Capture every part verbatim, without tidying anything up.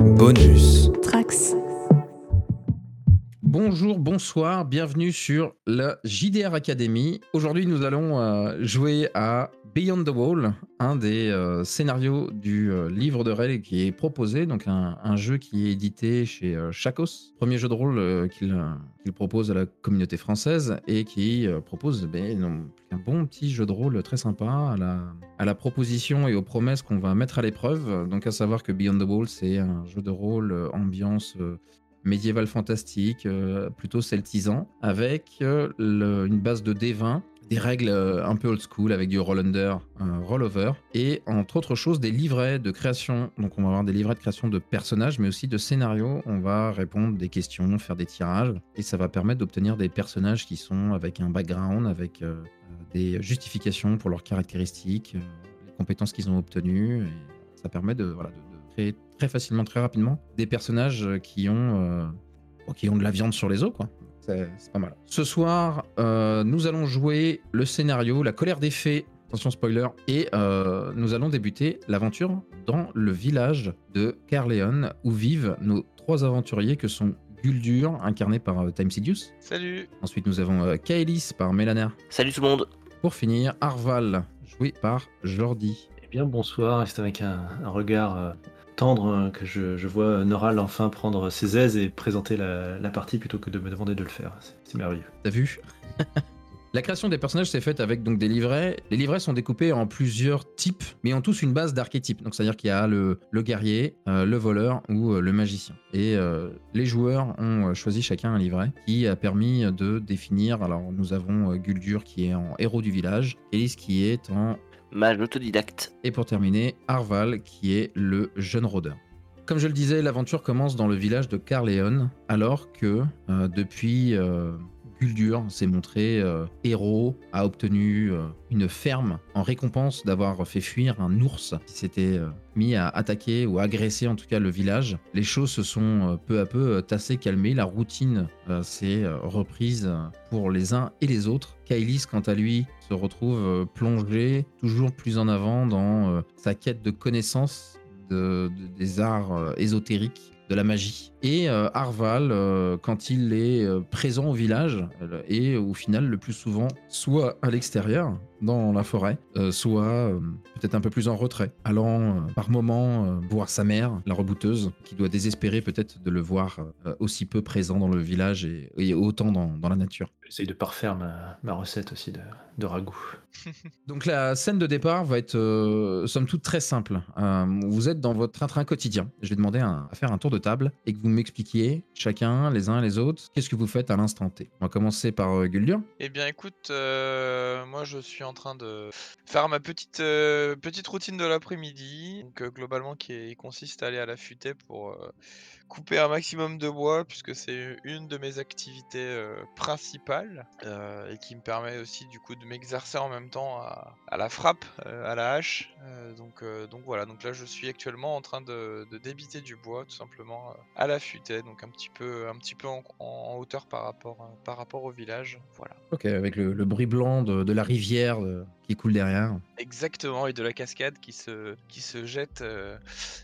Bonus. Trax. Bonjour, bonsoir, bienvenue sur la J D R Academy. Aujourd'hui, nous allons euh, jouer à Beyond the Wall, un des euh, scénarios du euh, livre de règles qui est proposé, donc un, un jeu qui est édité chez euh, Chacos, premier jeu de rôle euh, qu'il euh, qu'il propose à la communauté française et qui euh, propose ben, non, un bon petit jeu de rôle très sympa à la, à la proposition et aux promesses qu'on va mettre à l'épreuve. Donc à savoir que Beyond the Wall, c'est un jeu de rôle euh, ambiance... Euh, médiéval fantastique, euh, plutôt celtisant, avec euh, le- une base de dés vingt, des règles euh, un peu old school avec du roll-under, un roll-over, et entre autres choses des livrets de création. Donc on va avoir des livrets de création de personnages, mais aussi de scénarios. On va répondre des questions, faire des tirages, et ça va permettre d'obtenir des personnages qui sont avec un background, avec euh, euh, des justifications pour leurs caractéristiques, euh, les compétences qu'ils ont obtenues, et ça permet de, voilà, de, de créer très facilement, très rapidement, des personnages qui ont, euh, bon, qui ont de la viande sur les os, quoi. C'est, c'est pas mal. Ce soir, euh, nous allons jouer le scénario La colère des fées. Attention spoiler. Et euh, nous allons débuter l'aventure dans le village de Caerleon, où vivent nos trois aventuriers que sont Guldur, incarné par euh, Time Sidious. Salut. Ensuite, nous avons euh, Kaelis par Melaner. Salut tout le monde. Pour finir, Arval, joué par Jordi. Eh bien bonsoir, et c'est avec un, un regard euh, tendre euh, que je, je vois Noral enfin prendre ses aises et présenter la, la partie plutôt que de me demander de le faire. C'est, c'est merveilleux. T'as vu? La création des personnages s'est faite avec donc des livrets. Les livrets sont découpés en plusieurs types, mais ont tous une base d'archétypes. Donc c'est-à-dire qu'il y a le, le guerrier, euh, le voleur ou euh, le magicien. Et euh, les joueurs ont euh, choisi chacun un livret qui a permis de définir. Alors nous avons euh, Guldur qui est en héros du village, Elise qui est en... Mage autodidacte. Et pour terminer, Arval qui est le jeune rôdeur. Comme je le disais, l'aventure commence dans le village de Caerleon, alors que euh, depuis... Euh, Guldur s'est montré euh, héros, a obtenu euh, une ferme en récompense d'avoir fait fuir un ours qui s'était euh, mis à attaquer ou agresser en tout cas le village. Les choses se sont euh, peu à peu euh, tassées, calmées, la routine euh, s'est euh, reprise pour les uns et les autres. Kaelis, quant à lui, se retrouve euh, plongé toujours plus en avant dans euh, sa quête de connaissance de, de, des arts euh, ésotériques, de la magie. Et euh, Arval, euh, quand il est euh, présent au village, euh, est au final le plus souvent soit à l'extérieur, dans la forêt, euh, soit euh, peut-être un peu plus en retrait, allant euh, par moments euh, voir sa mère, la rebouteuse, qui doit désespérer peut-être de le voir euh, aussi peu présent dans le village et, et autant dans, dans la nature. J'essaye de parfaire ma, ma recette aussi de, de ragoût. Donc la scène de départ va être euh, somme toute très simple. Euh, vous êtes dans votre train-train quotidien. Je vais demander un, à faire un tour de table et que vous m'expliquiez chacun, les uns et les autres, qu'est-ce que vous faites à l'instant T. On va commencer par euh, Guldur. Eh bien écoute, euh, moi je suis en train de faire ma petite, euh, petite routine de l'après-midi, donc euh, globalement qui est- consiste à aller à la futaie pour euh, couper un maximum de bois, puisque c'est une de mes activités euh, principales, euh, et qui me permet aussi du coup de m'exercer en même temps à, à la frappe, euh, à la hache. Euh, donc, euh, donc voilà, donc là je suis actuellement en train de, de débiter du bois tout simplement euh, à la futaie, donc un petit peu, un petit peu en, en hauteur par rapport, euh, par rapport au village. Voilà. Ok, avec le, le bruit blanc de, de la rivière de- qui coule derrière. Exactement, et de la cascade qui se, qui se jette euh,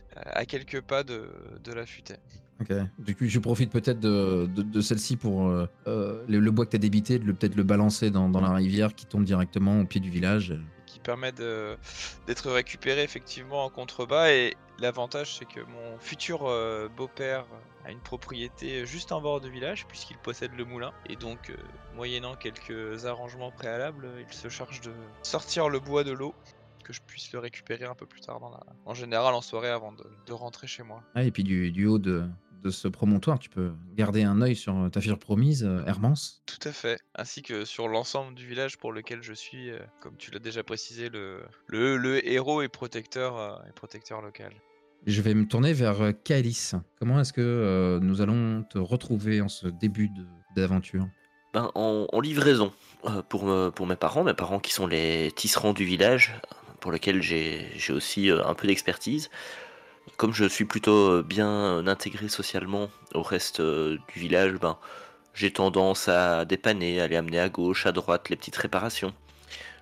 à quelques pas de, de la futaie. Ok. Du coup, je profite peut-être de, de, de celle-ci pour euh, euh, le, le bois que tu as débité, de le- peut-être le balancer dans, dans la rivière qui tombe directement au pied du village. Qui permet de- d'être récupéré effectivement en contrebas. Et l'avantage, c'est que mon futur euh, beau-père a une propriété juste en bord du village, puisqu'il possède le moulin. Et donc, euh, moyennant quelques arrangements préalables, il se charge de sortir le bois de l'eau, que je puisse le récupérer un peu plus tard, dans la... en général en soirée avant de, de rentrer chez moi. Ah, et puis du, du haut de, de ce promontoire, tu peux garder un œil sur ta figure promise, euh, Hermance. Tout à fait, ainsi que sur l'ensemble du village pour lequel je suis, euh, comme tu l'as déjà précisé, le, le, le héros et protecteur, euh, et protecteur local. Je vais me tourner vers euh, Kaelis. Comment est-ce que euh, nous allons te retrouver en ce début de- d'aventure? Ben, en, en livraison euh, pour, me- pour mes parents, mes parents qui sont les tisserands du village, pour lesquels j'ai j'ai aussi euh, un peu d'expertise. Comme je suis plutôt euh, bien intégré socialement au reste euh, du village, ben, j'ai tendance à dépanner, à aller amener à gauche, à droite les petites réparations.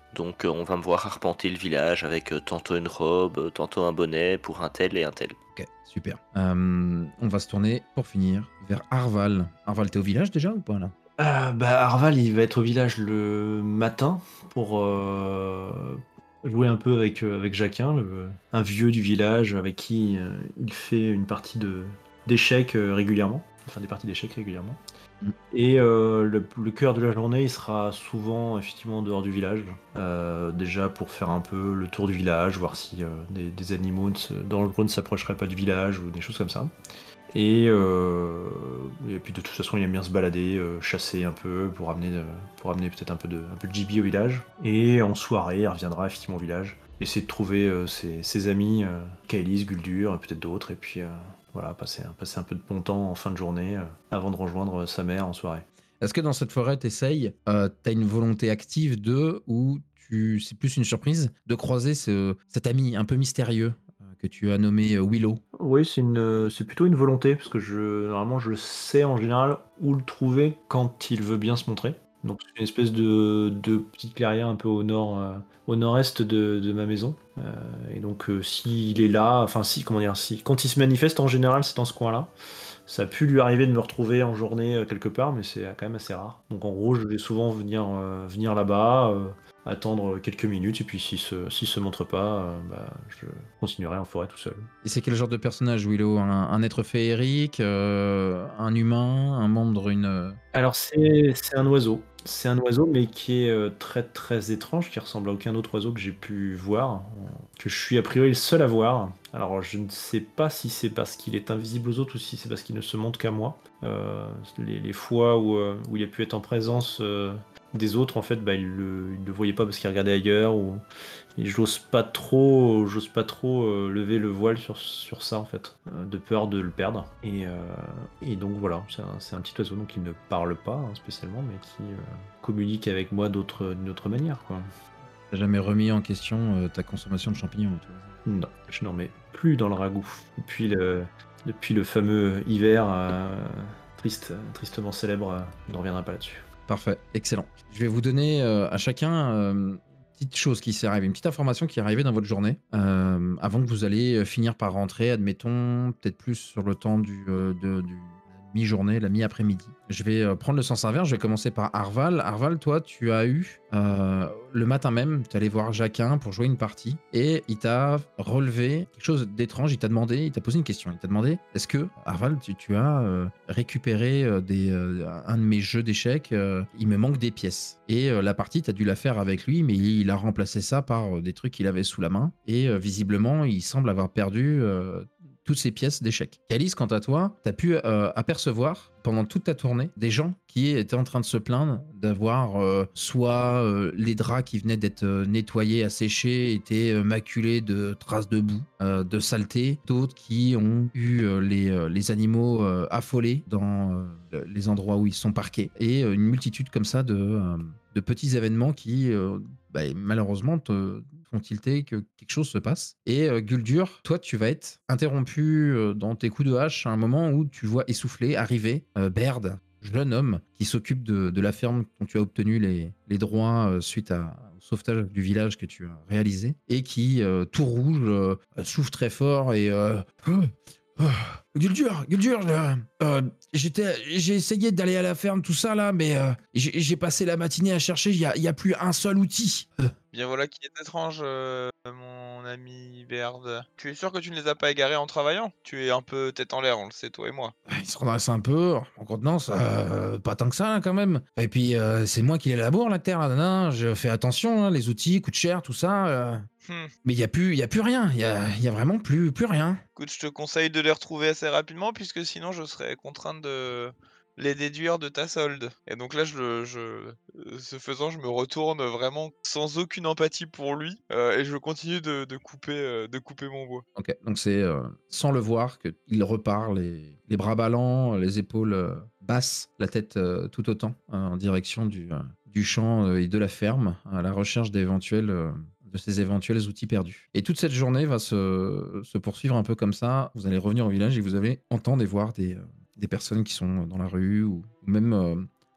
Donc euh, on va me voir arpenter le village avec euh, tantôt une robe, euh, tantôt un bonnet pour un tel et un tel. Ok, super. Euh, on va se tourner pour finir vers Arval. Arval, t'es au village déjà ou pas là? Ah, bah, Arval, il va être au village le matin pour euh, jouer un peu avec, euh, avec Jacquin, le- un vieux du village avec qui euh, il fait une partie de, d'échecs euh, régulièrement, enfin des parties d'échecs régulièrement. Mm. Et euh, le, le cœur de la journée, il sera souvent effectivement en dehors du village, euh, déjà pour faire un peu le tour du village, voir si euh, des, des animaux ne se- dangereux ne s'approcheraient pas du village ou des choses comme ça. Et, euh, et puis de toute façon, il aime bien se balader, euh, chasser un peu pour amener, euh, pour amener peut-être un peu de, un peu de gibier au village. Et en soirée, il reviendra effectivement au village, essayer de trouver euh, ses, ses amis, euh, Kaelis, Guldur, et peut-être d'autres, et puis euh, voilà, passer, passer un peu de bon temps en fin de journée euh, avant de rejoindre sa mère en soirée. Est-ce que dans cette forêt, t'essayes, euh, t'as une volonté active de, ou tu, c'est plus une surprise, de croiser ce, cet ami un peu mystérieux euh, que tu as nommé euh, Willow? Oui, c'est une, c'est plutôt une volonté, parce que je, normalement, je sais en général où le trouver quand il veut bien se montrer. Donc c'est une espèce de, de petite clairière un peu au nord, euh, au nord-est de, de ma maison. Euh, et donc euh, s'il est là, enfin si, comment dire, si, quand il se manifeste en général, c'est dans ce coin-là. Ça a pu lui arriver de me retrouver en journée euh, quelque part, mais c'est quand même assez rare. Donc en gros, je vais souvent venir, euh, venir là-bas, euh, attendre quelques minutes, et puis s'il se, s'il se montre pas, euh, bah, je continuerai en forêt tout seul. Et c'est quel genre de personnage, Willow? Un, un être féerique, euh, un humain, un membre d'une... euh, Alors c'est c'est un oiseau. C'est un oiseau, mais qui est euh, très très étrange, qui ressemble à aucun autre oiseau que j'ai pu voir, euh, que je suis a priori le seul à voir. Alors je ne sais pas si c'est parce qu'il est invisible aux autres ou si c'est parce qu'il ne se montre qu'à moi. Euh, les, les fois où, euh, où il a pu être en présence euh, des autres, en fait, bah, il le, il le voyait pas parce qu'il regardait ailleurs, ou et j'ose pas trop, j'ose pas trop euh, lever le voile sur, sur ça en fait, euh, de peur de le perdre. Et, euh, et donc voilà, c'est un, c'est un petit oiseau donc, qui ne parle pas hein, spécialement, mais qui euh, communique avec moi d'autre- d'une autre manière. Quoi. T'as jamais remis en question euh, ta consommation de champignons et tout. Non, je n'en mets plus dans le ragoût. Depuis le, depuis le fameux hiver, euh, triste, tristement célèbre, euh, on ne reviendra pas là-dessus. Parfait, excellent. Je vais vous donner euh, à chacun euh, une petite chose qui s'est arrivée, une petite information qui est arrivée dans votre journée, euh, avant que vous allez euh, finir par rentrer, admettons, peut-être plus sur le temps du, euh, de, du la mi-journée, la mi-après-midi. Je vais euh, prendre le sens inverse, je vais commencer par Arval. Arval, toi, tu as eu, euh, le matin même, tu es allé voir Jacquin pour jouer une partie, et il t'a relevé quelque chose d'étrange, il t'a demandé, il t'a posé une question, il t'a demandé, est-ce que, Arval, tu, tu as euh, récupéré euh, des, euh, un de mes jeux d'échecs, euh, il me manque des pièces. Et euh, la partie, tu as dû la faire avec lui, mais il a remplacé ça par euh, des trucs qu'il avait sous la main, et euh, visiblement, il semble avoir perdu euh, toutes ces pièces d'échecs. Calice, quant à toi, tu as pu euh, apercevoir pendant toute ta tournée des gens qui étaient en train de se plaindre d'avoir euh, soit euh, les draps qui venaient d'être euh, nettoyés, asséchés, étaient euh, maculés de traces de boue, euh, de saleté, d'autres qui ont eu euh, les, euh, les animaux euh, affolés dans euh, les endroits où ils sont parqués, et euh, une multitude comme ça de, euh, de petits événements qui, euh, bah, malheureusement, te font tilter que quelque chose se passe. Et euh, Guldur, toi, tu vas être interrompu euh, dans tes coups de hache à un moment où tu vois essouffler arriver euh, Baird, jeune homme qui s'occupe de, de la ferme dont tu as obtenu les, les droits euh, suite à, au sauvetage du village que tu as réalisé, et qui, euh, tout rouge, euh, souffle très fort et... Euh, Oh, Guldur, Guldur, euh, euh, j'étais, j'ai essayé d'aller à la ferme, tout ça là, mais euh, j'ai j'ai passé la matinée à chercher, il n'y a, y a plus un seul outil. Euh, Bien voilà qui est étrange, euh, mon ami Baird. Tu es sûr que tu ne les as pas égarés en travaillant? Tu es un peu tête en l'air, on le sait, toi et moi. il se redresse un peu, en contenance, euh, pas tant que ça hein, quand même. Et puis euh, c'est moi qui les laboure la terre, là, nan, je fais attention, hein, les outils coûtent cher, tout ça. euh. Hmm. Mais il n'y a, plus- y a plus rien, il n'y a, y a vraiment plus, plus rien. Écoute, je te conseille de les retrouver assez rapidement, puisque sinon je serais contraint de les déduire de ta solde. Et donc là, je, le- je, euh, ce faisant, je me retourne vraiment sans aucune empathie pour lui, euh, et je continue de, de couper, euh, de couper mon bois. Ok, donc c'est euh, sans le voir qu'il repart, les, les bras ballants, les épaules euh, basses, la tête euh, tout autant, euh, en direction du, euh, du champ euh, et de la ferme, à la recherche d'éventuels, euh, de ces éventuels outils perdus. Et toute cette journée va se, se poursuivre un peu comme ça. Vous allez revenir au village et vous allez entendre et voir des, euh, des personnes qui sont dans la rue, ou, ou même euh,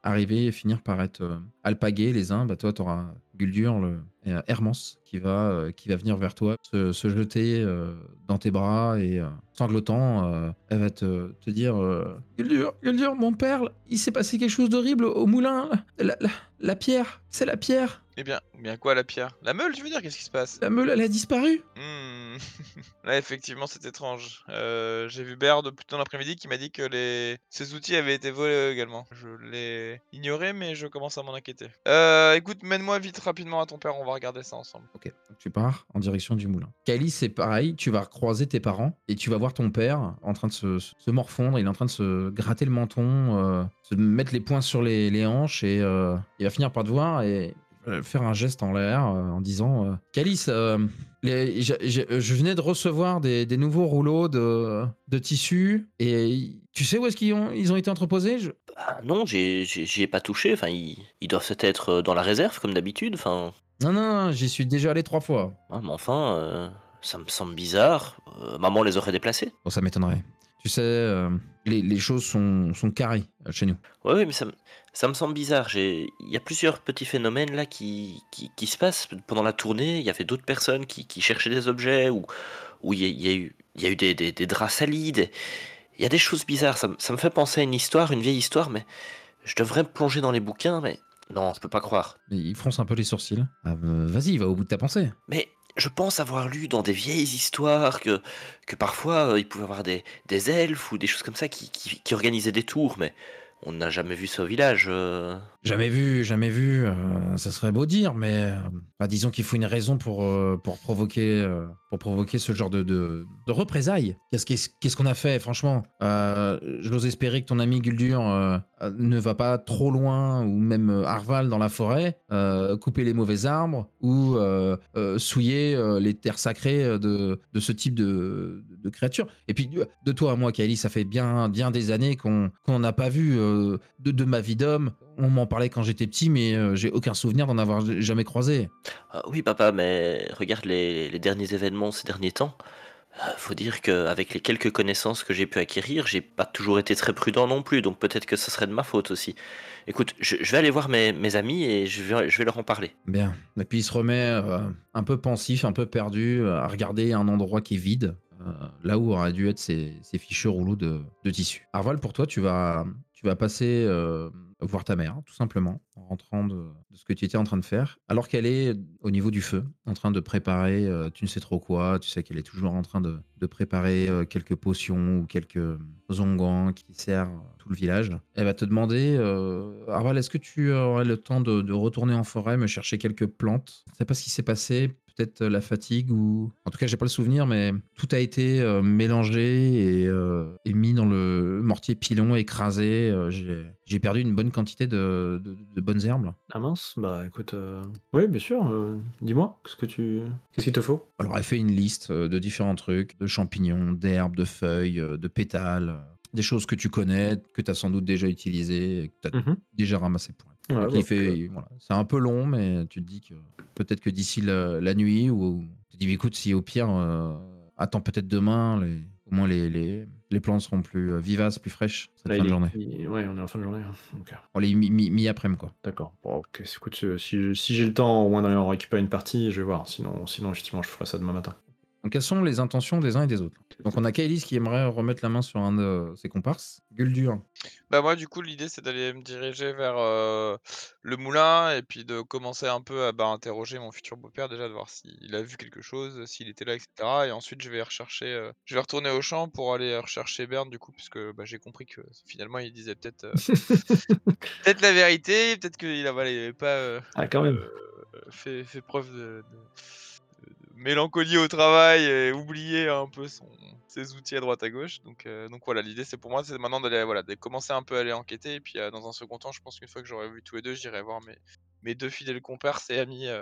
arriver et finir par être euh, alpagués les uns. Bah, toi, tu auras Guldur, le, et, euh, Hermance, qui va, euh, qui va venir vers toi, se, se jeter euh, dans tes bras et euh, sanglotant, euh, elle va te, te dire euh, Guldur, Guldur, mon père, il s'est passé quelque chose d'horrible au moulin. La, la- la pierre, c'est la pierre. Eh bien, eh bien quoi la pierre? La meule, tu veux dire? Qu'est-ce qui se passe? La meule, elle a disparu. Mmh. Ouais, effectivement, c'est étrange. Heu, j'ai vu Baird plus tôt dans l'après-midi qui m'a dit que les ses outils avaient été volés également. Je l'ai ignoré, mais je commence à m'en inquiéter. Heu, écoute, mène-moi vite rapidement à ton père, on va regarder ça ensemble. Ok, donc tu pars en direction du moulin. Kali, c'est pareil, tu vas croiser tes parents et tu vas voir ton père en train de se, se morfondre, il est en train de se gratter le menton, euh, se mettre les poings sur les, les hanches et euh, il va finir par te voir et euh, faire un geste en l'air euh, en disant euh, Calice, euh, les- j'ai- j'ai- je venais de recevoir des, des nouveaux rouleaux de, de tissu et tu sais où est-ce qu'ils ont, ils ont été entreposés? Je- Ah non, j'ai j'ai j'y ai pas touché, enfin, ils ils doivent peut-être être, heu, dans la réserve comme d'habitude, enfin, Non, non, non, j'y suis déjà allé trois fois. ouais, mais enfin, heu, ça me semble bizarre, heu, maman les aurait déplacés. Bon, ça m'étonnerait. Tu sais, euh, les, les choses sont, sont carrées euh, chez nous. Ouais, ouais, mais ça me ça me semble bizarre, j'ai il y a plusieurs petits phénomènes là qui qui qui se passent. Pendant la tournée, il y avait d'autres personnes qui qui cherchaient des objets ou ou il y a il y a eu il y a eu des des des draps salis, des il y a des choses bizarres, ça me ça me fait penser à une histoire, une vieille histoire, mais je devrais me plonger dans les bouquins, mais non, je peux pas croire. Il fronce un peu les sourcils. Ah, euh, vas-y, va au bout de ta pensée. Mais je pense avoir lu dans des vieilles histoires que, que parfois euh, il pouvait y avoir des, des elfes ou des choses comme ça qui, qui, qui organisaient des tours, mais on n'a jamais vu ça au village. euh. Jamais vu, jamais vu. euh, ça serait beau dire, mais euh, bah, disons qu'il faut une raison pour, euh, pour, provoquer, euh, pour provoquer ce genre de, de, de représailles. Qu'est-ce qu'est-ce qu'est-ce qu'on a fait, franchement euh, J'ose espérer que ton ami Guldur euh, euh, ne va pas trop loin, ou même euh, Arval dans la forêt, euh, couper les mauvais arbres, ou euh, euh, souiller euh, les terres sacrées euh, de, de ce type de, de créatures. Et puis, de de toi à moi, Kaeli, ça fait bien, bien des années qu'on qu'on n'a pas vu euh, de, de ma vie d'homme. On m'en parlait quand j'étais petit, mais euh, j'ai aucun souvenir d'en avoir jamais croisé. Ah oui, papa, mais regarde les, les derniers événements ces derniers temps. Euh, faut dire qu'avec les quelques connaissances que j'ai pu acquérir, j'ai pas toujours été très prudent non plus, donc peut-être que ce serait de ma faute aussi. Écoute, je, je vais aller voir mes, mes amis et je vais, je vais leur en parler. Bien. Et puis il se remet euh, un peu pensif, un peu perdu, euh, à regarder un endroit qui est vide, euh, là où auraient dû être ces, ces fichus rouleaux de, de tissu. Arval, pour toi, tu vas, tu vas passer euh, voir ta mère, tout simplement, en rentrant de, de ce que tu étais en train de faire, alors qu'elle est au niveau du feu, en train de préparer, euh, tu ne sais trop quoi, tu sais qu'elle est toujours en train de, de préparer euh, quelques potions ou quelques onguents qui servent tout le village. Elle va te demander, euh, Arval, est-ce que tu aurais le temps de, de retourner en forêt, me chercher quelques plantes? Je ne sais pas ce qui s'est passé, peut-être la fatigue ou... En tout cas, j'ai pas le souvenir, mais tout a été euh, mélangé et, euh, et mis dans le mortier pilon, écrasé. Euh, j'ai j'ai perdu une bonne quantité de, de- de bonnes herbes, là. Ah mince, bah écoute, euh, oui, bien sûr, euh, dis-moi, qu'est-ce que tu... Qu'est-ce qu'il te faut? Alors, elle fait une liste euh, de différents trucs, de champignons, d'herbes, de feuilles, euh, de pétales, euh, des choses que tu connais, que tu as sans doute déjà utilisées, que tu as Mhm. déjà ramassé pour elle. Ouais, Donc, bah, il fait, ok. il- voilà. C'est un peu long, mais tu te dis que peut-être que d'ici la, la nuit, ou tu te dis, écoute, si au pire, euh, attends peut-être demain, les- au moins les, les, les plantes seront plus euh, vivaces, plus fraîches cette Là, fin il de est... journée. il- Ouais, on est en fin de journée, hein. Ok. On les mi- mi- mi-après-midi, quoi. D'accord. Bon, ok, écoute, euh, si, si j'ai le temps au moins d'aller en récupérer une partie, je vais voir. Sinon, sinon effectivement, je ferai ça demain matin. Donc, quelles sont les intentions des uns et des autres? Donc, on a Kailis qui aimerait remettre la main sur un de ses comparses. Guldur. Bah, moi, du coup, l'idée, c'est d'aller me diriger vers, heu, le moulin et puis de commencer un peu à, bah, interroger mon futur beau-père déjà, de voir s'il a vu quelque chose, s'il était là et cetera et ensuite je vais rechercher, heu, je vais retourner au champ pour aller rechercher Berne du coup puisque, bah, j'ai compris que finalement il disait peut-être, heu, peut-être la vérité, peut-être qu'il a voilà, il avait pas, heu Ah, quand même. heu, fait fait preuve de de de mélancolie au travail et oublier un peu son ses outils à droite à gauche donc heu, donc voilà, l'idée c'est pour moi, c'est maintenant d'aller voilà, de commencer un peu à aller enquêter et puis, heu, dans un second temps, je pense qu'une fois que j'aurai vu tous les deux, j'irai voir mes mes deux fidèles compères et amis, heu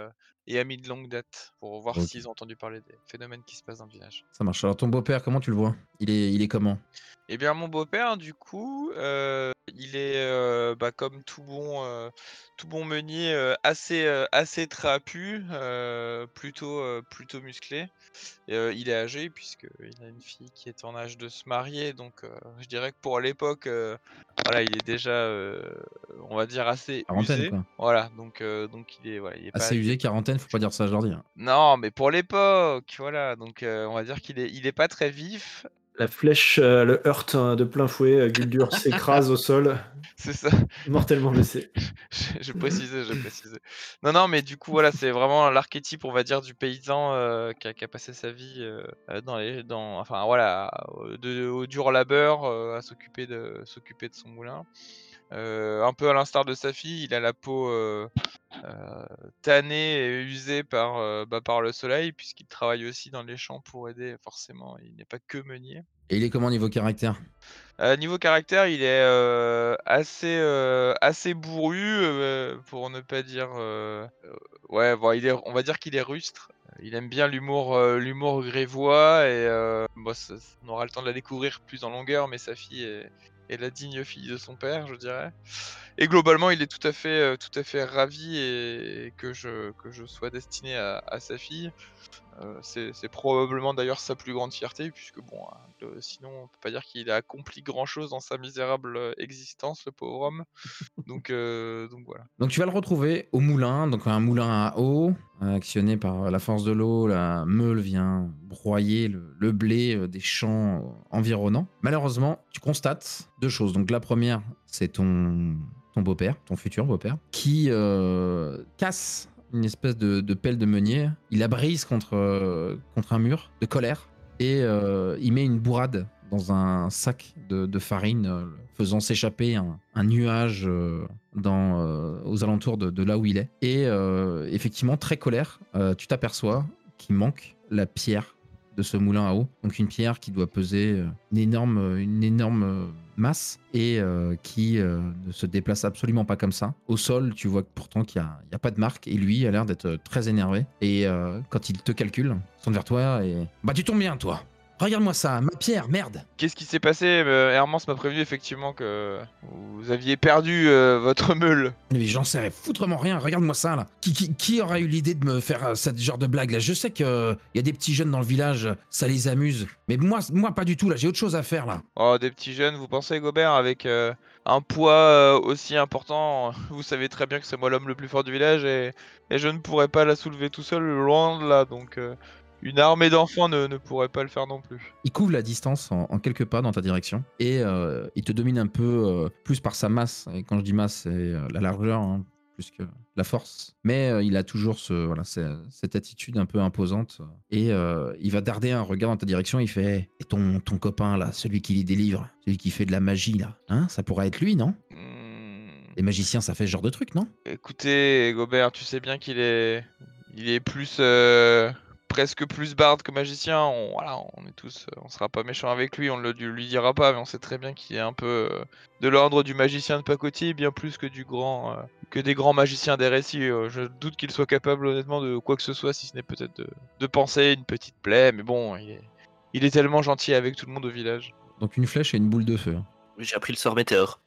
et amis de longue date pour voir Ok. s'ils ont entendu parler des phénomènes qui se passent dans le village. Ça marche. Alors ton beau-père, comment tu le vois? Il est, il est comment? Eh bien, mon beau-père, du coup, euh, il est euh, bah, comme tout bon, euh, tout bon meunier, euh, assez, euh, assez trapu, euh, plutôt, euh, plutôt musclé. Et, euh, il est âgé puisqu'il a une fille qui est en âge de se marier, donc euh, je dirais que pour l'époque, euh, voilà, il est déjà, euh, on va dire, assez Quarantaine, usé. quoi. Voilà, donc, euh, donc il est, voilà, il est pas, Assez il est- usé, quarantaine, faut pas dire ça à Jordi. hein. Non, mais pour l'époque, voilà, donc euh, on va dire qu'il est, il est pas très vif, La flèche euh, le heurte euh, de plein fouet, euh, Guldur s'écrase au sol, c'est ça. mortellement blessé. Je je précisais, je précisais. Non, non, mais du coup, voilà, c'est vraiment l'archétype, on va dire, du paysan euh, qui a, qui a passé sa vie euh, euh, dans les, dans, enfin voilà, au- de, au dur labeur, euh, à s'occuper de, s'occuper de son moulin. Euh, un peu à l'instar de sa fille, il a la peau euh, euh, tannée et usée par, euh, bah, par le soleil, puisqu'il travaille aussi dans les champs pour aider, forcément, il n'est pas que meunier. Et il est comment niveau caractère? Euh, niveau caractère, il est euh, assez, euh, assez bourru, euh, pour ne pas dire. euh, euh, ouais, bon, il est, on va dire qu'il est rustre. Il aime bien l'humour, euh, l'humour grivois et euh, bon, ça- on aura le temps de la découvrir plus en longueur, mais sa fille est, est la digne fille de son père, je dirais. Et globalement, il est tout à fait, euh, tout à fait ravi et que je, que je sois destiné à, à sa fille. Euh, c'est c'est probablement d'ailleurs sa plus grande fierté, puisque bon, hein, le- sinon on peut pas dire qu'il a accompli grand-chose dans sa misérable euh, existence, le pauvre homme. Donc, euh, donc voilà. Donc tu vas le retrouver au moulin, donc un moulin à eau, euh, actionné par la force de l'eau, la meule vient broyer le, le blé euh, des champs euh, environnants. Malheureusement, tu constates deux choses. Donc la première, c'est ton, ton beau-père, ton futur beau-père, qui euh, casse une espèce de, de pelle de meunier, il la brise contre, euh, contre un mur de colère et euh, il met une bourrade dans un sac de, de farine, euh, faisant s'échapper un, un nuage euh, dans, euh, aux alentours de, de là où il est. Et euh, effectivement, très colère, euh, tu t'aperçois qu'il manque la pierre de ce moulin à eau. Donc une pierre qui doit peser euh, une énorme, une énorme euh, masse et euh, qui euh, ne se déplace absolument pas comme ça. Au sol, tu vois que pourtant qu'il n'y a, il y a pas de marque et lui a l'air d'être très énervé. Et euh, quand il te calcule, il tourne vers toi et... Bah tu tombes bien toi. Regarde-moi ça, ma pierre, merde. Qu'est-ce qui s'est passé? Euh, Hermance m'a prévenu effectivement que vous aviez perdu euh, votre meule. Mais j'en sais foutrement rien, regarde-moi ça là. Qui, qui, qui aura eu l'idée de me faire euh, ce genre de blague là? Je sais qu'il euh, y a des petits jeunes dans le village, ça les amuse. Mais moi, moi pas du tout là, j'ai autre chose à faire là. Oh, des petits jeunes, vous pensez, Gobert, avec euh, un poids euh, aussi important, vous savez très bien que c'est moi l'homme le plus fort du village et, et je ne pourrais pas la soulever tout seul, loin de là, donc euh, une armée d'enfants ne, ne pourrait pas le faire non plus. Il couvre la distance en, en quelques pas dans ta direction et euh, il te domine un peu euh, plus par sa masse. Et quand je dis masse, c'est euh, la largeur hein, plus que la force. Mais euh, il a toujours ce, voilà, c'est- cette attitude un peu imposante et euh, il va darder un regard dans ta direction. Il fait et ton, ton copain là, celui qui les délivre, celui qui fait de la magie là, hein, ça pourrait être lui, non? Hmm, Les magiciens, ça fait ce genre de truc, non? Écoutez, Gobert, tu sais bien qu'il est, il est plus, euh, presque plus barde que magicien. On, voilà, on est tous, euh, on sera pas méchant avec lui, on ne le lui dira pas, mais on sait très bien qu'il est un peu euh, de l'ordre du magicien de pacotille, bien plus que du grand, euh, que des grands magiciens des récits. Euh, je doute qu'il soit capable, honnêtement, de quoi que ce soit, si ce n'est peut-être de, de penser une petite plaie. Mais bon, il est, il est tellement gentil avec tout le monde au village. Donc une flèche et une boule de feu. hein. J'ai appris le sort météore.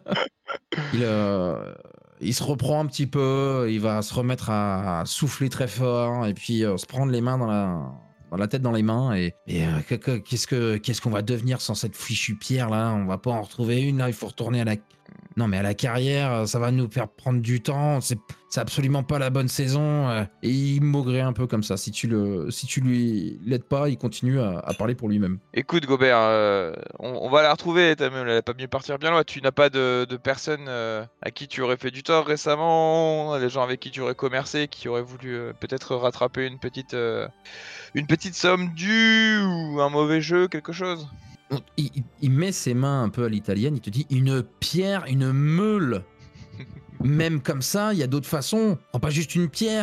Il, euh, il se reprend un petit peu, il va se remettre à souffler très fort et puis euh, se prendre les mains dans la, dans la tête dans les mains et, et, euh, que- que- qu'est-ce que qu'est-ce qu'on va devenir sans cette fichue pierre là? On va pas en retrouver une là, il faut retourner à la non mais à la carrière, ça va nous faire prendre du temps, c'est c'est absolument pas la bonne saison euh, et il maugrait un peu comme ça. Si tu le si tu lui l'aides pas, il continue à, à parler pour lui-même. Écoute, Gobert, euh, on, on va la retrouver, ta meule, elle a pas mieux partir bien loin. Tu n'as pas de, de personne euh, à qui tu aurais fait du tort récemment, des gens avec qui tu aurais commercé, qui auraient voulu euh, peut-être rattraper une petite, euh, une petite somme due ou un mauvais jeu, quelque chose. Donc, Il, il- il met ses mains un peu à l'italienne, il te dit une pierre, une meule. Même comme ça, il y a d'autres façons. Prends pas juste une pierre.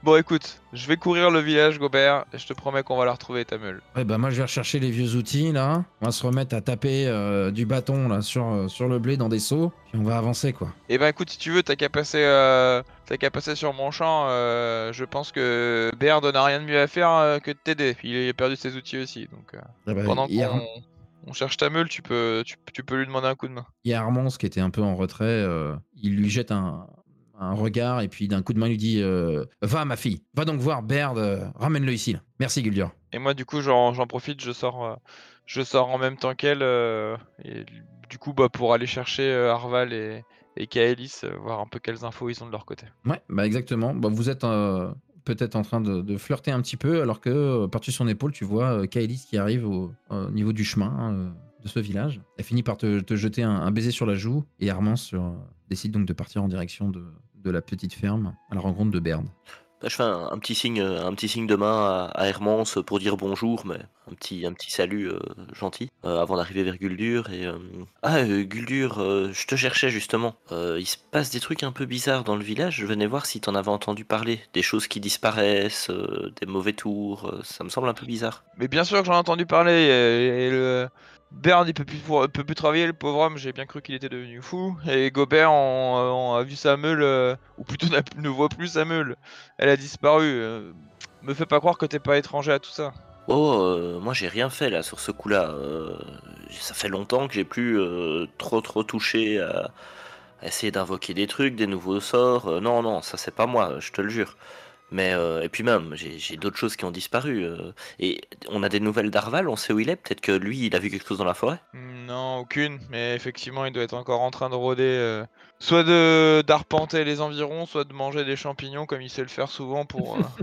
Bon, écoute, je vais courir le village, Gobert, et je te promets qu'on va la retrouver, ta meule. Ouais, bah moi je vais rechercher les vieux outils là. On va se remettre à taper euh, du bâton là sur, euh, sur le blé dans des seaux. Puis on va avancer quoi. Eh ben, écoute, si tu veux, t'as qu'à passer, euh, t'as qu'à passer sur mon champ. euh, je pense que Baird n'a rien de mieux à faire euh, que de t'aider. Il a perdu ses outils aussi, donc euh, Ah bah, pendant il y a, qu'on on cherche ta meule, tu peux, tu, tu peux lui demander un coup de main. il y a Armance qui était un peu en retrait. euh, il lui jette un, un regard et puis d'un coup de main il lui dit euh, va ma fille, va donc voir Baird, euh, ramène-le ici là. Merci Guldur. Et moi, du coup, j'en j'en profite, je sors, euh, je sors en même temps qu'elle, euh, et du coup, bah, pour aller chercher euh, Arval et, et Kaelis, euh, voir un peu quelles infos ils ont de leur côté. Ouais, bah exactement. Bah, vous êtes euh, peut-être en train de, de flirter un petit peu, alors que euh, par-dessus son épaule, tu vois euh, Kaelis qui arrive au, au niveau du chemin euh, de ce village. Elle finit par te, te jeter un, un baiser sur la joue, et Armance sur, euh, décide donc de partir en direction de, de la petite ferme à la rencontre de Baird. Bah, je fais un, un petit signe, euh, un petit signe de main à, à Hermance pour dire bonjour, mais un petit, un petit salut euh, gentil euh, avant d'arriver vers Guldur. Et euh, ah, euh, Guldur, euh, je te cherchais justement. Euh, il se passe des trucs un peu bizarres dans le village. Je venais voir si t'en avais entendu parler, des choses qui disparaissent, euh, des mauvais tours. euh, ça me semble un peu bizarre. Mais bien sûr que j'en ai entendu parler, et, et le Baird, il peut plus, pour- peut plus travailler, le pauvre homme, j'ai bien cru qu'il était devenu fou. Et Gobert, on, on a vu sa meule, euh, ou plutôt n'a- ne voit plus sa meule. Elle a disparu. euh, me fais pas croire que t'es pas étranger à tout ça. Oh, euh, moi j'ai rien fait là sur ce coup-là. euh, ça fait longtemps que j'ai plus euh, trop trop touché à, à essayer d'invoquer des trucs, des nouveaux sorts. Euh, non, non, ça c'est pas moi, je te le jure. Mais euh, et puis même, j'ai j'ai d'autres choses qui ont disparu. euh, et on a des nouvelles d'Arval, on sait où il est. Peut-être que lui, il a vu quelque chose dans la forêt. Hmm, Non, aucune, mais effectivement, il doit être encore en train de rôder, euh, soit de d'arpenter les environs, soit de manger des champignons comme il sait le faire souvent pour euh,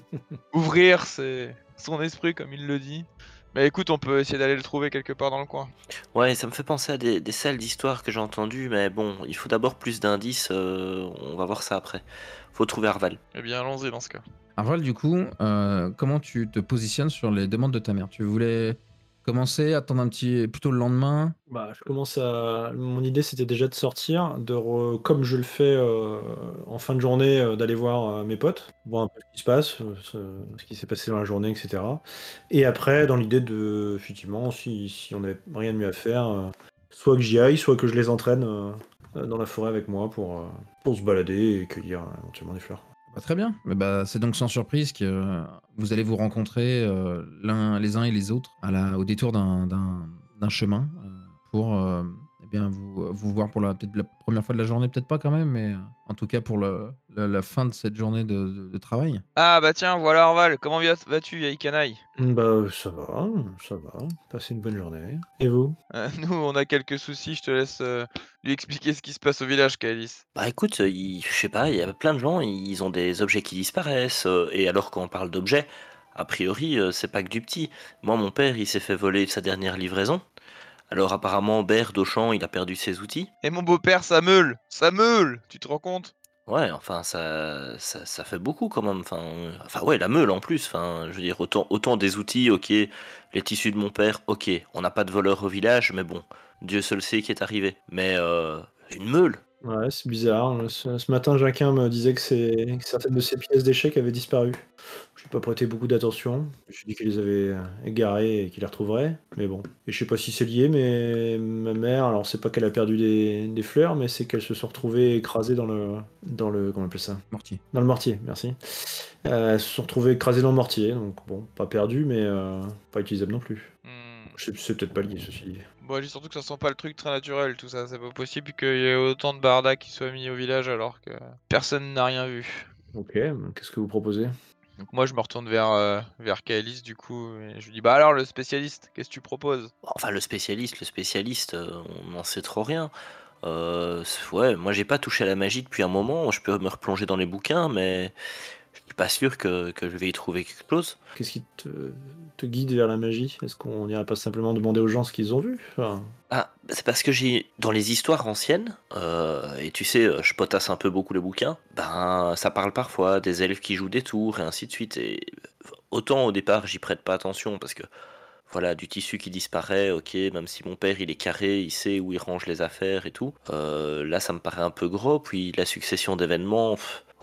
ouvrir ses- son esprit, comme il le dit. Mais écoute, on peut essayer d'aller le trouver quelque part dans le coin. Ouais, ça me fait penser à des, des salles d'histoire que j'ai entendues, mais bon, il faut d'abord plus d'indices. euh, on va voir ça après. Faut trouver Arval. Eh bien, allons-y dans ce cas. Arval, du coup, euh, comment tu te positionnes sur les demandes de ta mère? Tu voulais commencer, attendre un petit, plutôt le lendemain? Bah, je commence à. Mon idée, c'était déjà de sortir, de re- comme je le fais euh, en fin de journée, euh, d'aller voir euh, mes potes, voir un peu ce qui se passe, euh, ce, ce qui s'est passé dans la journée, et cetera. Et après, dans l'idée de, effectivement, si, si on n'avait rien de mieux à faire, euh, soit que j'y aille, soit que je les entraîne euh, euh, dans la forêt avec moi pour, euh, pour se balader et cueillir euh, éventuellement des fleurs. Bah, très bien. Mais bah, c'est donc sans surprise que euh, vous allez vous rencontrer euh, l'un, les uns et les autres à la, au détour d'un, d'un, d'un chemin euh, pour euh, eh bien, vous, vous voir pour la, peut-être la première fois de la journée, peut-être pas quand même, mais euh, en tout cas pour le, la, la fin de cette journée de, de- de travail. Ah bah tiens, voilà Arval, comment vas- vas-tu, vieille canaille? Bah, ça va, ça va. Passez une bonne journée. Et vous? Euh, Nous, on a quelques soucis, je te laisse euh, lui expliquer ce qui se passe au village, Kaelis. Bah écoute, euh, il- je sais pas, il y a plein de gens, ils ont des objets qui disparaissent. euh, et alors quand on parle d'objets, a priori, euh, c'est pas que du petit. Moi, mon père, il s'est fait voler sa dernière livraison. Alors apparemment, Baird d'Auchan, il a perdu ses outils. Et mon beau-père, sa meule, sa meule, tu te rends compte? Ouais, enfin, ça, ça, ça fait beaucoup quand même. Enfin, euh, enfin, ouais, la meule en plus. Enfin, je veux dire, autant, autant des outils, ok. Les tissus de mon père, ok. On n'a pas de voleur au village, mais bon, Dieu seul sait qui est arrivé. Mais euh, une meule. Ouais, c'est bizarre. Ce, ce matin, Jacquin me disait que, c'est- que certaines de ses pièces d'échecs avaient disparu. Je n'ai pas prêté beaucoup d'attention. Je me suis dit qu'il les avait euh, égarées et qu'il les retrouverait. Mais bon. Et je sais pas si c'est lié, mais ma mère, alors c'est pas qu'elle a perdu des, des fleurs, mais c'est qu'elles se sont retrouvées écrasées dans le. Dans le. Comment on appelle ça? Mortier. Dans le mortier, merci. Euh, elles se sont retrouvées écrasées dans le mortier. Donc bon, pas perdu, mais euh, pas utilisable non plus. Hmm. Je sais- C'est peut-être pas lié, ceci dit. Bon, dis surtout que ça sent pas le truc très naturel, tout ça. C'est pas possible qu'il y ait autant de bardas qui soient mis au village alors que personne n'a rien vu. Ok, qu'est-ce que vous proposez? Donc moi, je me retourne vers, euh, vers Kaelis, du coup, et je lui dis, bah alors, le spécialiste, qu'est-ce que tu proposes? Enfin, le spécialiste, le spécialiste, euh, on n'en sait trop rien. Euh, c'est- ouais, moi j'ai pas touché à la magie depuis un moment. Je peux me replonger dans les bouquins, mais je suis pas sûr que, que je vais y trouver quelque chose. Qu'est-ce qui te, te guide vers la magie? Est-ce qu'on n'irait pas simplement demander aux gens ce qu'ils ont vu? Enfin, Ah, c'est parce que j'ai dans les histoires anciennes, euh, et tu sais, euh, je potasse un peu beaucoup les bouquins, ben ça parle parfois des elfes qui jouent des tours et ainsi de suite. Et autant au départ j'y prête pas attention parce que voilà, du tissu qui disparaît, ok, même si mon père il est carré, il sait où il range les affaires et tout. Euh, là ça me paraît un peu gros, puis la succession d'événements, pff,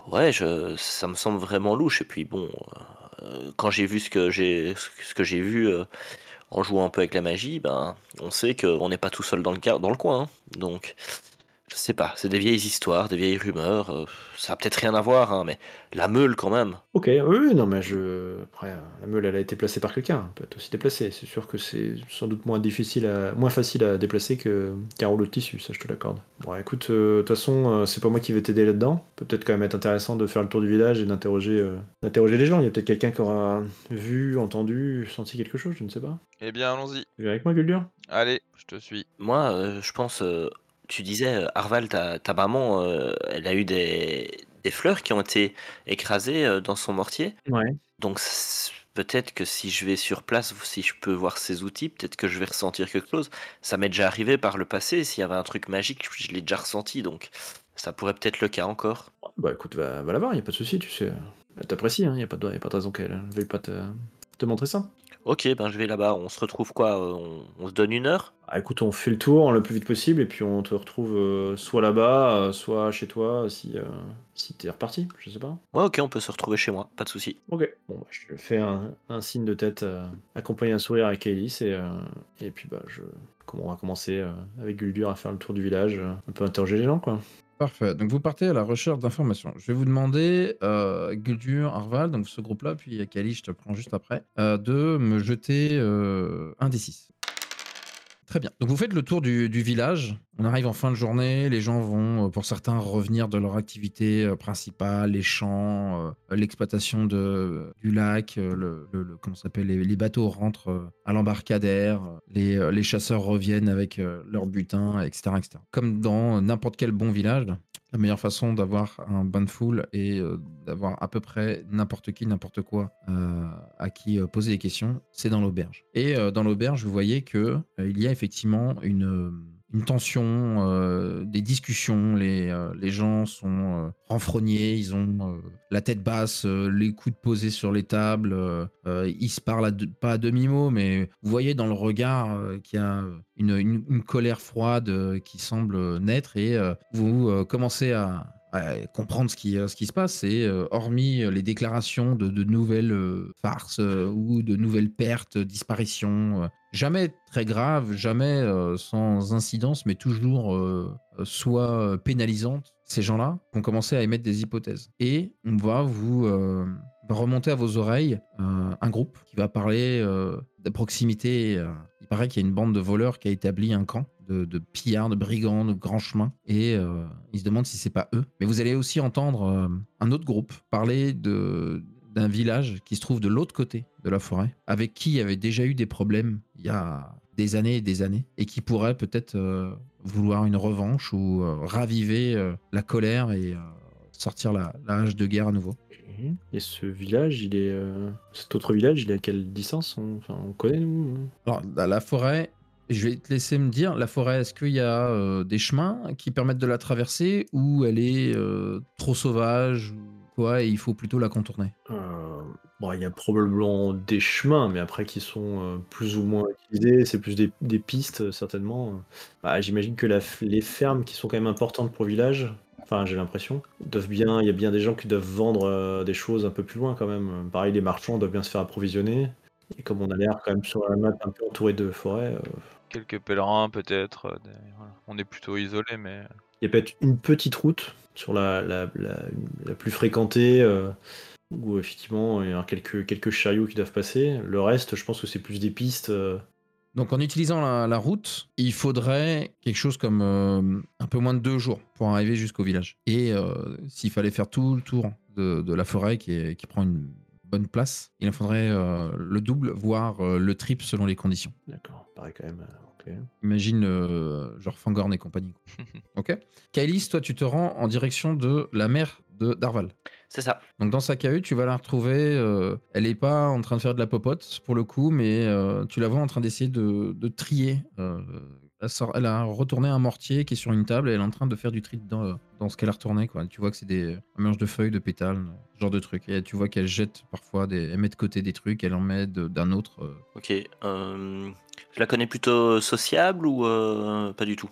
Ouais, je, ça me semble vraiment louche. Et puis bon, euh, quand j'ai vu ce que j'ai, ce que j'ai vu euh, en jouant un peu avec la magie, ben, on sait qu'on n'est pas tout seul dans le, ca- dans le coin. Hein. Donc, je sais pas, c'est des vieilles histoires, des vieilles rumeurs. euh, ça a peut-être rien à voir, hein, mais la meule quand même. Ok, oui, oui, non, mais je. Après, euh, la meule, elle a été placée par quelqu'un, elle peut être aussi déplacée. C'est sûr que c'est sans doute moins difficile à... moins facile à déplacer que... qu'un rouleau de tissu, ça je te l'accorde. Bon, écoute, euh, de toute façon, euh, c'est pas moi qui vais t'aider là-dedans. Peut-être quand même être intéressant de faire le tour du village et d'interroger euh, d'interroger les gens. Il y a peut-être quelqu'un qui aura vu, entendu, senti quelque chose, je ne sais pas. Eh bien, allons-y. Tu viens avec moi, Guldur? Allez, je te suis. Moi, euh, je pense, euh, tu disais, euh, Arval, ta, ta maman, euh, elle a eu des, des fleurs qui ont été écrasées euh, dans son mortier. Ouais. Donc c- peut-être que si je vais sur place, si je peux voir ces outils, peut-être que je vais ressentir quelque chose. Ça m'est déjà arrivé par le passé, s'il y avait un truc magique, je l'ai déjà ressenti, donc ça pourrait peut-être le cas encore. Bah écoute, va, va la voir, il a pas de souci, tu sais. Elle t'apprécie, hein, il a, pas de... y a pas de raison qu'elle ne veuille pas te... te montrer ça. Ok, ben je vais là-bas, on se retrouve quoi? euh, on, on se donne une heure? Ah, écoute, on fait le tour le plus vite possible et puis on te retrouve euh, soit là-bas, euh, soit chez toi si, euh, si t'es reparti, je sais pas. Ouais, ok, on peut se retrouver chez moi, pas de souci. Ok. Bon, bah, je fais un, un signe de tête euh, accompagné d'un sourire avec Alice et, euh, et puis bah je. Comment on va commencer euh, avec Guldur à faire le tour du village, euh, un peu interroger les gens quoi. Parfait. Donc vous partez à la recherche d'informations. Je vais vous demander, euh, Guldur, Arval, donc ce groupe-là, puis Kali, je te prends juste après, euh, de me jeter euh, un des six. Très bien. Donc vous faites le tour du, du village. On arrive en fin de journée. Les gens vont, euh, pour certains, revenir de leur activité euh, principale, les champs, euh, l'exploitation de, du lac, euh, le, le- le- comment ça s'appelle, les, les bateaux rentrent euh, à l'embarcadère, euh, les, euh, les chasseurs reviennent avec euh, leur butin, et cetera, et cetera. Comme dans n'importe quel bon village, la meilleure façon d'avoir un bain de foule et euh, d'avoir à peu près n'importe qui, n'importe quoi euh, à qui euh, poser des questions, c'est dans l'auberge. Et euh, dans l'auberge, vous voyez que euh, il y a effectivement une, euh, une tension, euh, des discussions. Les, euh, les gens sont euh, renfrognés, ils ont euh, la tête basse, euh, les coudes posés sur les tables. euh, euh, ils se parlent à deux- pas à demi-mot, mais vous voyez dans le regard euh, qu'il y a une, une- une colère froide euh, qui semble naître et euh, vous euh, commencez à, à comprendre ce qui, euh, ce qui se passe. Et euh, hormis euh, les déclarations de, de nouvelles euh, farces euh, ou de nouvelles pertes, disparitions, euh, jamais très graves, jamais euh, sans incidence, mais toujours euh, euh, soit pénalisantes, ces gens-là vont commencer à émettre des hypothèses. Et on va vous euh, va remonter à vos oreilles euh, un groupe qui va parler euh, de proximité. euh, il paraît qu'il y a une bande de voleurs qui a établi un camp de, de pillards, de brigands, de grands chemins, et euh, ils se demandent si c'est pas eux. Mais vous allez aussi entendre euh, un autre groupe parler de d'un village qui se trouve de l'autre côté de la forêt, avec qui il y avait déjà eu des problèmes il y a des années et des années, et qui pourrait peut-être euh, vouloir une revanche ou euh, raviver euh, la colère et euh, sortir la, la hache de guerre à nouveau. Mhm. Et ce village, il est. euh, Cet autre village, il est à quelle distance on... Enfin, on connaît nous? Alors, la la forêt, je vais te laisser me dire, la forêt, est-ce qu'il y a euh, des chemins qui permettent de la traverser ou elle est euh, trop sauvage ou quoi et il faut plutôt la contourner? Euh, bon, il y a probablement des chemins, mais après qui sont euh, plus ou moins utilisés, c'est plus des, des pistes euh, certainement. Bah, j'imagine que la f- les fermes qui sont quand même importantes pour le village, enfin j'ai l'impression, doivent bien, il y a bien des gens qui doivent vendre euh, des choses un peu plus loin quand même. Pareil, les marchands doivent bien se faire approvisionner. Et comme on a l'air quand même sur la map un peu entouré de forêts, euh, Quelques pèlerins, peut-être. euh, des- voilà. On est plutôt isolé, mais. il y a peut-être une petite route sur la, la, la, la plus fréquentée. euh, où effectivement il y a quelques, quelques chariots qui doivent passer. Le reste, je pense que c'est plus des pistes. euh, Donc en utilisant la, la route, il faudrait quelque chose comme euh, un peu moins de deux jours pour arriver jusqu'au village. Et euh, s'il fallait faire tout le tour de, de la forêt qui, est- qui prend une bonne place, il en faudrait euh, le double, voire euh, le triple selon les conditions. D'accord, pareil quand même. euh, ok. Imagine euh, genre Fangorn et compagnie. quoi. Ok. Kailis, toi tu te rends en direction de la mer de Darval. C'est ça. Donc dans sa cahute, tu vas la retrouver. euh, elle n'est pas en train de faire de la popote pour le coup, mais euh, tu la vois en train d'essayer de, de trier. euh, elle, sort- elle a retourné un mortier qui est sur une table et elle est en train de faire du tri dans, dans ce qu'elle a retourné. Quoi. Tu vois que c'est des un mélange de feuilles, de pétales, ce genre de trucs. Et tu vois qu'elle jette parfois, des, elle met de côté des trucs, elle en met de- d'un autre. euh. Ok. euh, je la connais plutôt sociable ou euh, pas du tout?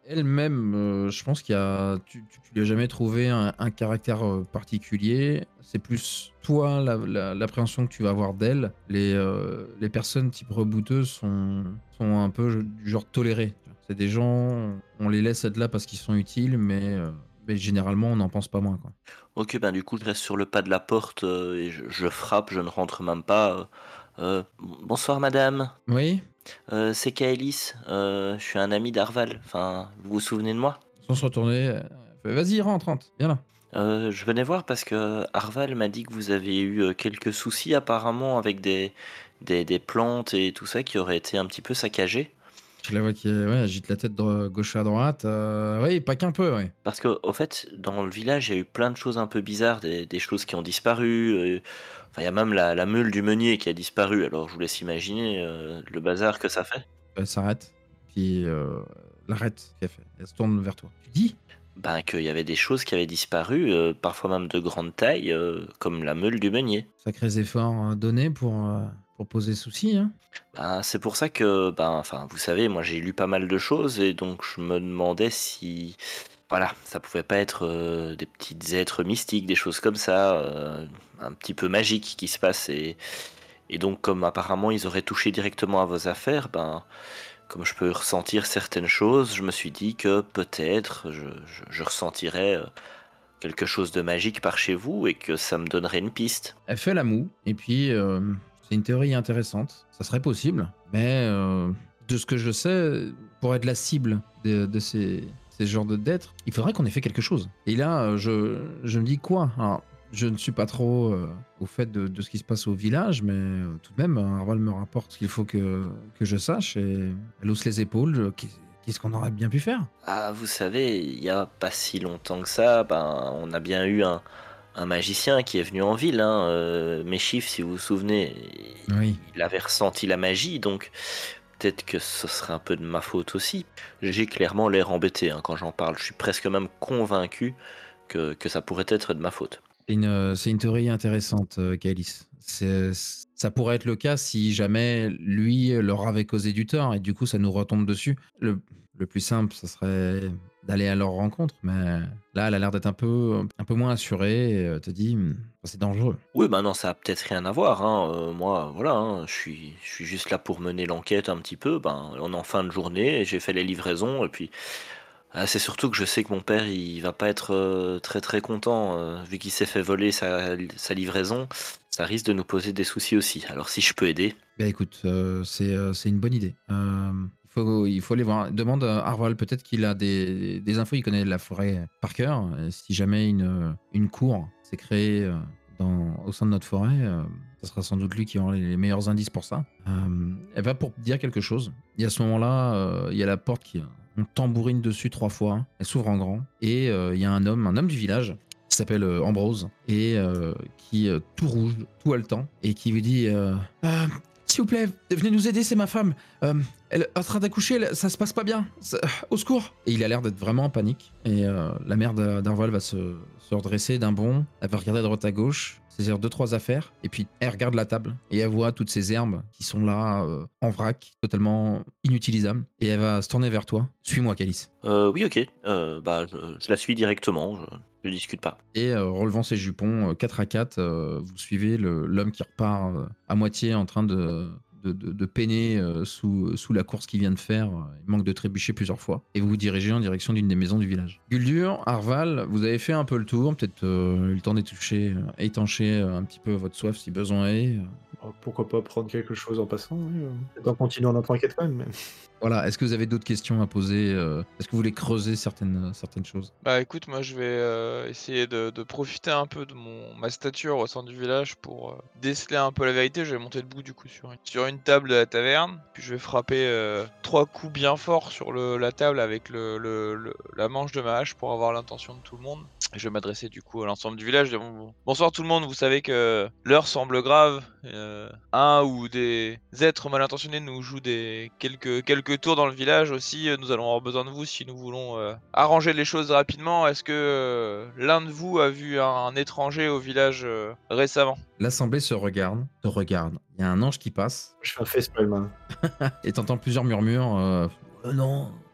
elle-même, euh, je pense qu'il y a, tu, tu, tu lui as jamais trouvé un, un caractère euh, particulier. C'est plus toi la- la- l'appréhension que tu vas avoir d'elle. Les, euh, les personnes type rebooteuses sont, sont un peu du genre tolérées. C'est des gens, on les laisse être là parce qu'ils sont utiles, mais, euh, mais généralement on n'en pense pas moins, quoi. Ok, ben du coup, je reste sur le pas de la porte euh, et je, je frappe, je ne rentre même pas. euh, euh, bonsoir, madame. Oui, Euh, c'est Kaelis. Euh, je suis un ami d'Arval. Enfin, vous vous souvenez de moi? sans se retourner, euh, fait, vas-y, rentre, rentre, viens là. Euh, je venais voir parce que Arval m'a dit que vous avez eu euh, quelques soucis apparemment avec des, des, des plantes et tout ça qui auraient été un petit peu saccagées. Je la vois qui ouais, agite la tête de gauche à droite. Euh, oui, pas qu'un peu, ouais. Parce que, au fait, dans le village, il y a eu plein de choses un peu bizarres, des, des choses qui ont disparu. euh, Enfin, il y a même la, la meule du meunier qui a disparu. Alors, je vous laisse imaginer euh, le bazar que ça fait. Elle s'arrête, puis euh, l'arrête, qu'elle fait. Elle se tourne vers toi. Tu dis? Ben, qu'il y avait des choses qui avaient disparu, euh, parfois même de grande taille, euh, comme la meule du meunier. Sacrés efforts euh, donnés pour, euh, pour poser souci, hein. Ben, c'est pour ça que, ben, enfin, vous savez, moi j'ai lu pas mal de choses et donc je me demandais si, voilà, ça pouvait pas être euh, des petits êtres mystiques, des choses comme ça, euh, un petit peu magiques qui se passent et, et donc comme apparemment ils auraient touché directement à vos affaires, ben, comme je peux ressentir certaines choses, je me suis dit que peut-être je, je- je ressentirais euh, quelque chose de magique par chez vous et que ça me donnerait une piste. Elle fait la moue, et puis euh, c'est une théorie intéressante. Ça serait possible, mais euh, de ce que je sais, pour être la cible de, de ces, ces genres de d'êtres, il faudrait qu'on ait fait quelque chose. Et là, euh, je, je me dis quoi? Alors, je ne suis pas trop euh, au fait de, de ce qui se passe au village, mais euh, tout de même, Arval me rapporte ce qu'il faut que, que je sache, et elle hausse les épaules. Je- qu'est- Qu'est-ce qu'on aurait bien pu faire? Ah, vous savez, il y a pas si longtemps que ça, ben, on a bien eu un, un magicien qui est venu en ville, hein, euh, Méchif, si vous vous souvenez, Oui. il avait ressenti la magie, donc peut-être que ce serait un peu de ma faute aussi. J'ai clairement l'air embêté hein, quand j'en parle, je suis presque même convaincu que, que ça pourrait être de ma faute. C'est une, euh, c'est une théorie intéressante, euh, Kaelis. C'est- Ça pourrait être le cas si jamais lui leur avait causé du tort et du coup ça nous retombe dessus. Le, le plus simple, ça serait d'aller à leur rencontre, mais là, elle a l'air d'être un peu, un peu moins assurée et euh, te dit, hmm, c'est dangereux. Oui, bah non, ça a peut-être rien à voir, hein, euh, moi, voilà, hein, je suis, je suis juste là pour mener l'enquête un petit peu, ben, on est en fin de journée, j'ai fait les livraisons, et puis ah, c'est surtout que je sais que mon père, il va pas être euh, très très content, euh, vu qu'il s'est fait voler sa, sa livraison. Ça risque de nous poser des soucis aussi. Alors si je peux aider. Bah écoute, euh, c'est euh, c'est une bonne idée. Euh, il, faut, il faut aller voir. Demande à Arval, peut-être qu'il a des, des infos, il connaît la forêt par cœur. Et si jamais une, une cour s'est créée euh, dans, au sein de notre forêt, euh, ça sera sans doute lui qui aura les meilleurs indices pour ça. Euh, elle va pour dire quelque chose. Et à ce moment-là, euh, il y a la porte qui on tambourine dessus trois fois. Elle s'ouvre en grand. Et euh, il y a un homme, un homme du village, qui s'appelle euh, Ambrose, et euh, qui, euh, tout rouge, tout haletant, et qui lui dit euh, Euh, s'il vous plaît, venez nous aider, c'est ma femme. Euh, elle est en train d'accoucher, elle- ça se passe pas bien. Ça- au secours. Et il a l'air d'être vraiment en panique. Et euh, la mère d'A- d'Arval va se, se redresser d'un bond. Elle va regarder à droite à gauche, saisir deux, trois affaires. Et puis elle regarde la table. Et elle voit toutes ces herbes qui sont là, euh, en vrac, totalement inutilisables. Et elle va se tourner vers toi. Suis-moi, Calice. Euh, oui, ok. Euh, bah, je, je la suis directement. Je, je discute pas. Et euh, relevant ses jupons, euh, quatre à quatre, euh, vous suivez le- l'homme qui repart euh, à moitié en train de, de, de- de peiner euh, sous, sous la course qu'il vient de faire. Il manque de trébucher plusieurs fois. Et vous vous dirigez en direction d'une des maisons du village. Guldur, Arval, vous avez fait un peu le tour. Peut-être euh, eu le temps d'étoucher, euh, étancher euh, un petit peu votre soif si besoin est. Oh, pourquoi pas prendre quelque chose en passant, oui. euh. Peut-être en continuant notre enquête quand même. Mais... Voilà, est-ce que vous avez d'autres questions à poser euh, Est-ce que vous voulez creuser certaines, certaines choses? Bah écoute, moi je vais euh, essayer de, de profiter un peu de mon ma stature au sein du village pour euh, déceler un peu la vérité. Je vais monter debout du coup sur une, sur une table de la taverne, puis je vais frapper euh, trois coups bien forts sur le, la table avec le, le- le- la manche de ma hache pour avoir l'intention de tout le monde. Et je vais m'adresser du coup à l'ensemble du village. Je vais dire, bon- bonsoir tout le monde, vous savez que l'heure semble grave. euh, un ou des êtres mal intentionnés nous jouent des quelques, quelques tours dans le village aussi. euh, Nous allons avoir besoin de vous si nous voulons euh, arranger les choses rapidement. Est-ce que euh, l'un de vous a vu un, un étranger au village euh, récemment? L'assemblée se regarde, te regarde. Il y a un ange qui passe Je fais un facepalm. et t'entends plusieurs murmures. euh, Euh, non,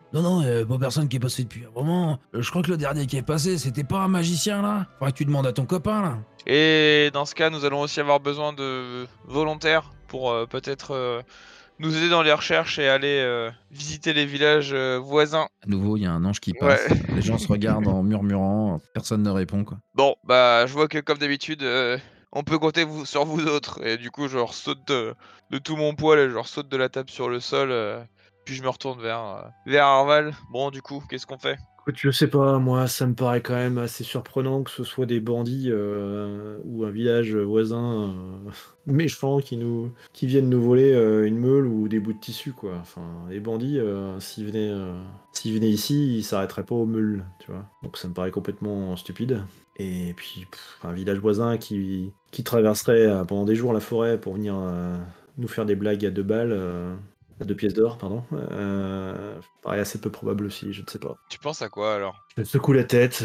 Non, non, euh, pas personne qui est passé depuis un moment. Euh, je crois que le dernier qui est passé, c'était pas un magicien, là. Faudrait que tu demandes à ton copain, là. Et dans ce cas, nous allons aussi avoir besoin de volontaires pour euh, peut-être euh, nous aider dans les recherches et aller euh, visiter les villages euh, voisins. À nouveau, il y a un ange qui Ouais. passe. Les gens se regardent en murmurant. Personne ne répond, quoi. Bon, bah, je vois que comme d'habitude, euh, on peut compter vous, sur vous autres. Et du coup, je saute de, de tout mon poids, là, je saute de la table sur le sol. euh, puis je me retourne vers, euh, vers Arval. Bon, du coup, qu'est-ce qu'on fait? Écoute, je sais pas, moi, ça me paraît quand même assez surprenant que ce soit des bandits euh, ou un village voisin euh, méchant qui nous, qui viennent nous voler euh, une meule ou des bouts de tissu, quoi. Enfin, les bandits, euh, s'ils venaient, euh, s'ils venaient ici, ils s'arrêteraient pas aux meules, tu vois. Donc ça me paraît complètement stupide. Et puis, pff, un village voisin qui, qui traverserait euh, pendant des jours la forêt pour venir euh, nous faire des blagues à deux balles. euh, à deux pièces d'or, pardon. Euh, paraît assez peu probable aussi, je ne sais pas. Tu penses à quoi alors? Je secoue la tête.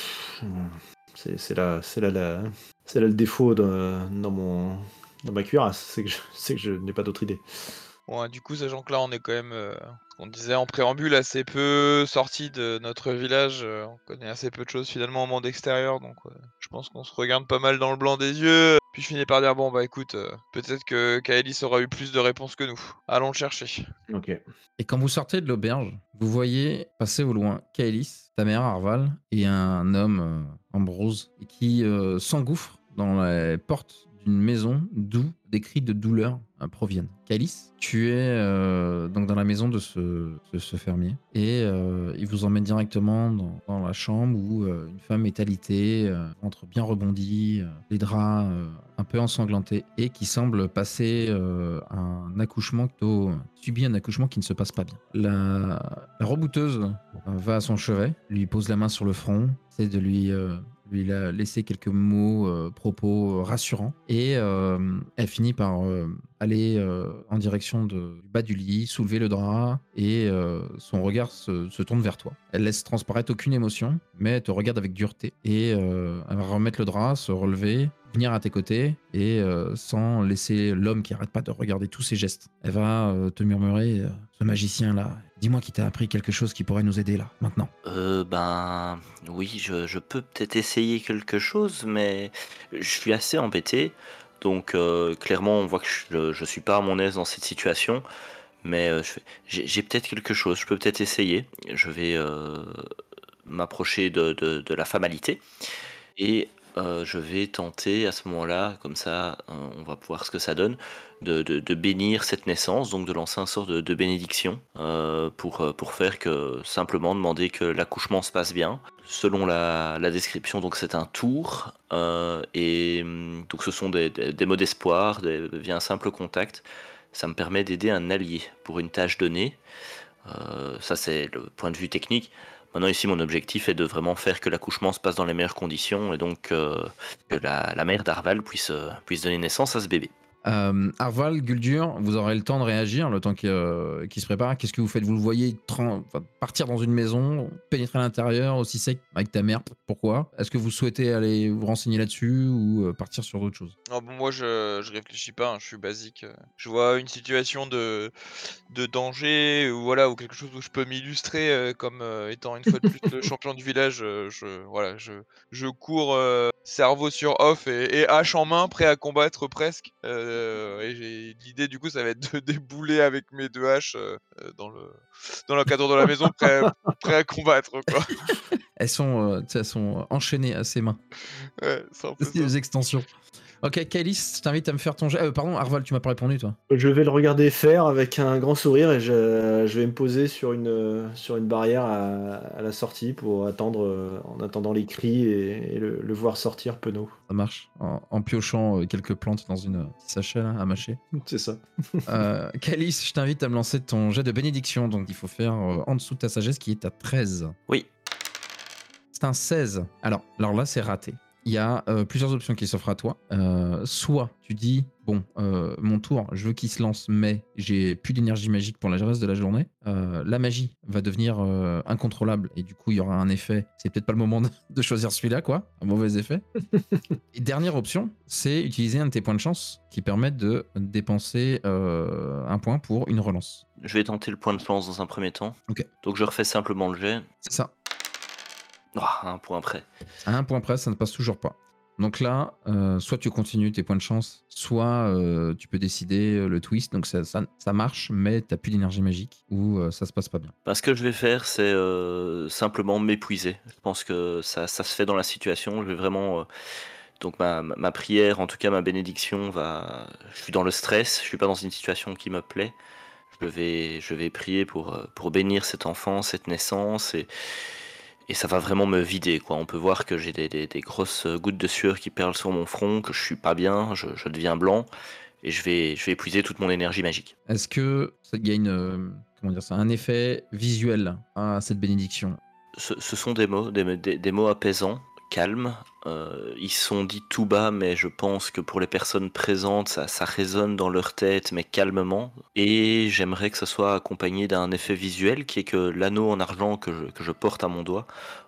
C'est c'est là, c'est là, la- c'est là le défaut dans, dans mon, dans ma cuirasse, c'est que je, c'est que je n'ai pas d'autre idée. Bon, du coup, sachant que là, on est quand même, euh, on disait en préambule, assez peu sorti de notre village. euh, on connaît assez peu de choses finalement au monde extérieur. Donc, euh, je pense qu'on se regarde pas mal dans le blanc des yeux. Puis je finis par dire, bon, bah écoute, euh, peut-être que Kaelis aura eu plus de réponses que nous. Allons le chercher. Ok. Et quand vous sortez de l'auberge, vous voyez passer au loin Kaelis, ta mère Arval, et un homme, euh, Ambrose, qui euh, s'engouffre dans les portes d'une maison d'où des cris de douleur euh, proviennent. Kaelis, tu es euh, donc dans la maison de ce, de ce fermier, et euh, il vous emmène directement dans, dans la chambre où euh, une femme est alitée, euh, ventre bien rebondi, euh, les draps euh, un peu ensanglantés, et qui semble passer euh, un accouchement, plutôt subit un accouchement qui ne se passe pas bien. La, la rebouteuse euh, va à son chevet, lui pose la main sur le front, essaie de lui, euh, lui la- laisser quelques mots, euh, propos euh, rassurants, et euh, elle finit par euh, aller euh, en direction de- du bas du lit, soulever le drap, et euh, son regard se, se tourne vers toi. Elle laisse transparaître aucune émotion, mais elle te regarde avec dureté, et euh, elle va remettre le drap, se relever, venir à tes côtés, et euh, sans laisser l'homme qui arrête pas de regarder tous ses gestes. Elle va euh, te murmurer, euh, ce magicien-là, dis-moi qui t'a appris quelque chose qui pourrait nous aider là, maintenant. Euh, ben oui, je, je peux peut-être essayer quelque chose, mais je suis assez embêté. Donc euh, clairement, on voit que je, je suis pas à mon aise dans cette situation, mais euh, je fais- j'ai j'ai peut-être quelque chose, je peux peut-être essayer. Je vais euh, m'approcher de, de, de la famalité et euh, je vais tenter à ce moment-là, comme ça, euh, on va voir ce que ça donne, de, de- de bénir cette naissance, donc de lancer un sort de, de bénédiction euh, pour, euh, pour faire que simplement demander que l'accouchement se passe bien. Selon la, la description, donc c'est un tour euh, et hum, donc ce sont des, des- des mots d'espoir des- via un simple contact. Ça me permet d'aider un allié pour une tâche donnée. Euh, ça, c'est le point de vue technique. Maintenant, ici, mon objectif est de vraiment faire que l'accouchement se passe dans les meilleures conditions et donc euh, que la, la mère d'Arval puisse, euh, puisse donner naissance à ce bébé. Euh, Arval, Guldur, vous aurez le temps de réagir, le temps qu'il euh, qu'il se prépare. Qu'est-ce que vous faites? Vous le voyez tran- enfin, partir dans une maison, pénétrer à l'intérieur, aussi sec avec ta mère. Pourquoi? Est-ce que vous souhaitez aller vous renseigner là-dessus ou euh, partir sur d'autres choses? Oh, bon, moi, je, je réfléchis pas, hein, je suis basique. euh. Je vois une situation de, de danger ou voilà ou quelque chose où je peux m'illustrer euh, comme euh, étant une fois de plus le champion du village. euh, je voilà, je je cours euh, cerveau sur off et, et hache en main, prêt à combattre presque. Euh, et j'ai l'idée du coup, ça va être de débouler avec mes deux haches euh, euh, dans le dans le cadre de la maison, prêt prêt à combattre quoi. Elles sont, euh, tu sais, elles sont enchaînées à ses mains. Ouais, c'est un peu C'est ça. des extensions. Ok, Kaelis, je t'invite à me faire ton jet. Euh, pardon, Arval, tu m'as pas répondu, toi. Je vais le regarder faire avec un grand sourire et je, je vais me poser sur une, euh, sur une barrière à, à la sortie pour attendre, euh, en attendant les cris et, et le, le voir sortir penaud. Ça marche. En, en piochant euh, quelques plantes dans une euh, petite sachet là, à mâcher. C'est ça. Euh, Kaelis, je t'invite à me lancer ton jet de bénédiction. Donc il faut faire euh, en dessous de ta sagesse qui est à treize. Oui, C'est un seize. Alors, alors là, c'est raté. il y a euh, plusieurs options qui s'offrent à toi. Euh, soit tu dis, bon, euh, mon tour, je veux qu'il se lance, mais j'ai plus d'énergie magique pour le reste de la journée. Euh, la magie va devenir euh, incontrôlable et du coup, il y aura un effet. C'est peut-être pas le moment de, de choisir celui-là, quoi. Un mauvais effet. Et dernière option, c'est utiliser un de tes points de chance qui permettent de dépenser euh, un point pour une relance. Je vais tenter le point de chance dans un premier temps. Ok. Donc je refais simplement le jet. C'est ça. Oh, un point près. À un point près, ça ne passe toujours pas. Donc là, euh, soit tu continues tes points de chance, soit euh, tu peux décider euh, le twist. Donc ça, ça, ça marche, mais tu n'as plus d'énergie magique ou euh, ça se passe pas bien. Bah, ce que je vais faire, c'est euh, simplement m'épuiser. Je pense que ça, ça se fait dans la situation. Je vais vraiment. euh, donc ma, ma ma prière, en tout cas ma bénédiction, va. Je suis dans le stress. Je suis pas dans une situation qui me plaît. Je vais, je vais prier pour, euh, pour bénir cet enfant, cette naissance, et, et ça va vraiment me vider, quoi. On peut voir que j'ai des, des- des grosses gouttes de sueur qui perlent sur mon front, que je suis pas bien, je, je deviens blanc, et je vais, je vais épuiser toute mon énergie magique. Est-ce que ça- il y a une, euh, comment dire ça, un effet visuel à cette bénédiction? Ce, ce sont des mots, des, des- des mots apaisants, calmes. Euh, ils sont dits tout bas, mais je pense que pour les personnes présentes, ça, ça résonne dans leur tête, mais calmement. Et j'aimerais que ce soit accompagné d'un effet visuel, qui est que l'anneau en argent que je, que je porte à mon doigt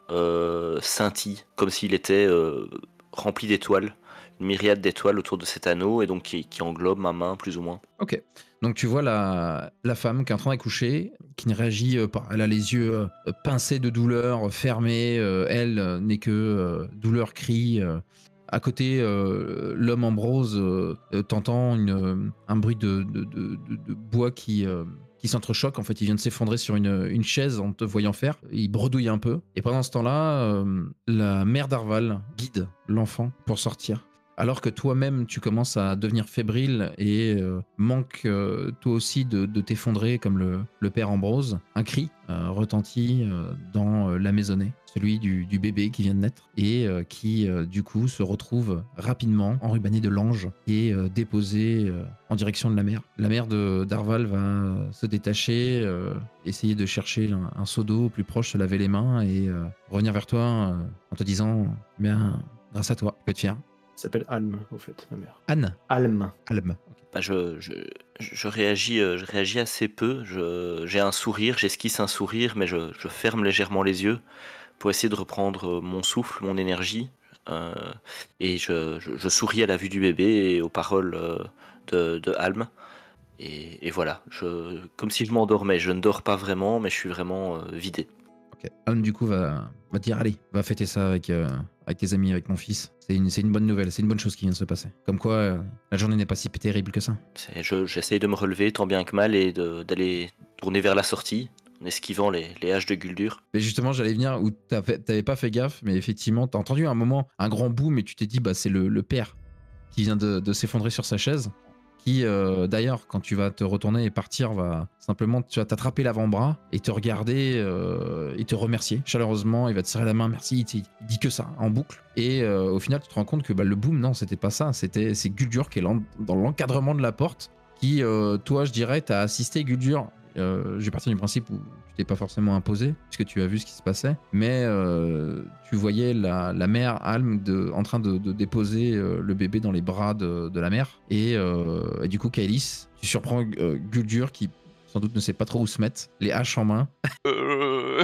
euh, scintille, comme s'il était euh, rempli d'étoiles, une myriade d'étoiles autour de cet anneau, et donc qui, qui englobe ma main, plus ou moins. Ok. Donc tu vois la, la femme qui est en train d'accoucher, qui ne réagit euh, pas. Elle a les yeux euh, pincés de douleur, fermés. euh, elle euh, n'est que euh, douleur, cri. euh. À côté, euh, l'homme en rose, euh, euh, t'entends une, euh, un bruit de, de, de- de- de bois qui, euh, qui s'entrechoque. En fait, il vient de s'effondrer sur une, une chaise en te voyant faire. Il bredouille un peu. Et pendant ce temps-là, euh, la mère d'Arval guide l'enfant pour sortir. Alors que toi-même, tu commences à devenir fébrile et euh, manque euh, toi aussi de, de t'effondrer comme le, le père Ambrose, un cri euh, retentit euh, dans euh, la maisonnée, celui du, du bébé qui vient de naître et euh, qui euh, du coup se retrouve rapidement enrubanné de l'ange et euh, déposé euh, en direction de la mer. La mère de d'Arval va euh, se détacher, euh, essayer de chercher un, un seau d'eau au plus proche, se laver les mains et euh, revenir vers toi euh, en te disant « Bien, grâce à toi, tu peux être fier. » Elle s'appelle Alm, au fait, ma mère. Anne Alm. Alm. Bah, je, je, je réagis, euh, je réagis assez peu. Je- J'ai un sourire, j'esquisse un sourire, mais je, je ferme légèrement les yeux pour essayer de reprendre mon souffle, mon énergie. euh, et je, je- je souris à la vue du bébé et aux paroles euh, de, de Alm. Et, et voilà, je, comme si je m'endormais. Je ne dors pas vraiment, mais je suis vraiment euh, vidé. Ok. Alm, du coup, va, va te dire allez, va fêter ça avec, euh, avec tes amis, avec mon fils. C'est une, c'est une bonne nouvelle, c'est une bonne chose qui vient de se passer. Comme quoi, euh, la journée n'est pas si terrible que ça. C'est- je- J'essaye de me relever tant bien que mal et de- d'aller tourner vers la sortie en esquivant les, les haches de Guldur. Mais justement, j'allais venir où t'as fait- t'avais pas fait gaffe, mais effectivement, t'as entendu un moment un grand boom et tu t'es dit, bah, c'est le, le père qui vient de, de s'effondrer sur sa chaise. Qui, euh, d'ailleurs, quand tu vas te retourner et partir, va simplement tu vas t'attraper l'avant-bras et te regarder euh, et te remercier chaleureusement. Il va te serrer la main, merci. Il, te- il dit que ça en boucle. Et euh, au final, tu te rends compte que bah, le boom, non, c'était pas ça. C'était c'est Guldur qui est l'en- dans l'encadrement de la porte. Qui, euh, toi, je dirais, t'as assisté Guldur. Euh, J'ai parti du principe où tu t'es pas forcément imposé, puisque tu as vu ce qui se passait, mais euh, tu voyais la, la mère Alm de, en train de, de déposer euh, le bébé dans les bras de, de la mère, et, euh, et du coup, Kaelis, tu surprends euh, Guldur qui sans doute ne sait pas trop où se mettre, les haches en main. Euh,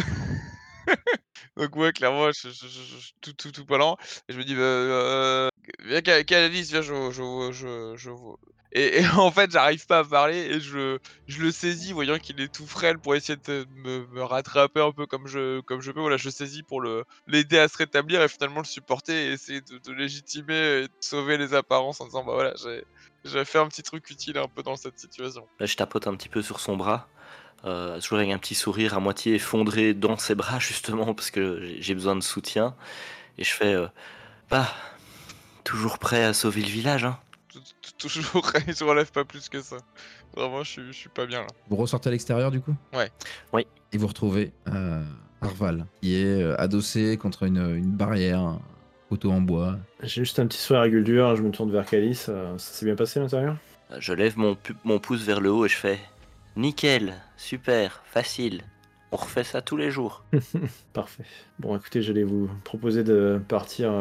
Donc ouais, clairement, je, je, je- je- tout, tout, tout pas lent. Et je me dis, bah, euh, viens, Ca- Canalis, viens, je, je, je, je, Et, et en fait, j'arrive pas à parler et je, je le saisis, voyant qu'il est tout frêle pour essayer de me, me rattraper un peu comme je, comme je peux. Voilà, je le saisis pour le, l'aider à se rétablir et finalement le supporter et essayer de, de légitimer et de sauver les apparences en disant, bah voilà, j'ai, j'ai fait un petit truc utile un peu dans cette situation. Là, je tapote un petit peu sur son bras, euh, toujours avec un petit sourire à moitié effondré dans ses bras, justement, parce que j'ai j'ai besoin de soutien. Et je fais, euh, bah, toujours prêt à sauver le village, hein. Tou- tou- Toujours, je relève pas plus que ça. Vraiment, je suis, je suis pas bien là. Vous ressortez à l'extérieur du coup? Ouais. Oui. Et vous retrouvez euh, Arval, qui est euh, adossé contre une, une barrière, un poteau en bois. J'ai juste un petit sourire à Guldur, je me tourne vers Calice. euh, Ça s'est bien passé à l'intérieur? Je lève mon, pu- mon pouce vers le haut et je fais, nickel, super, facile. On refait ça tous les jours. Parfait. Bon, écoutez, j'allais vous proposer de partir euh,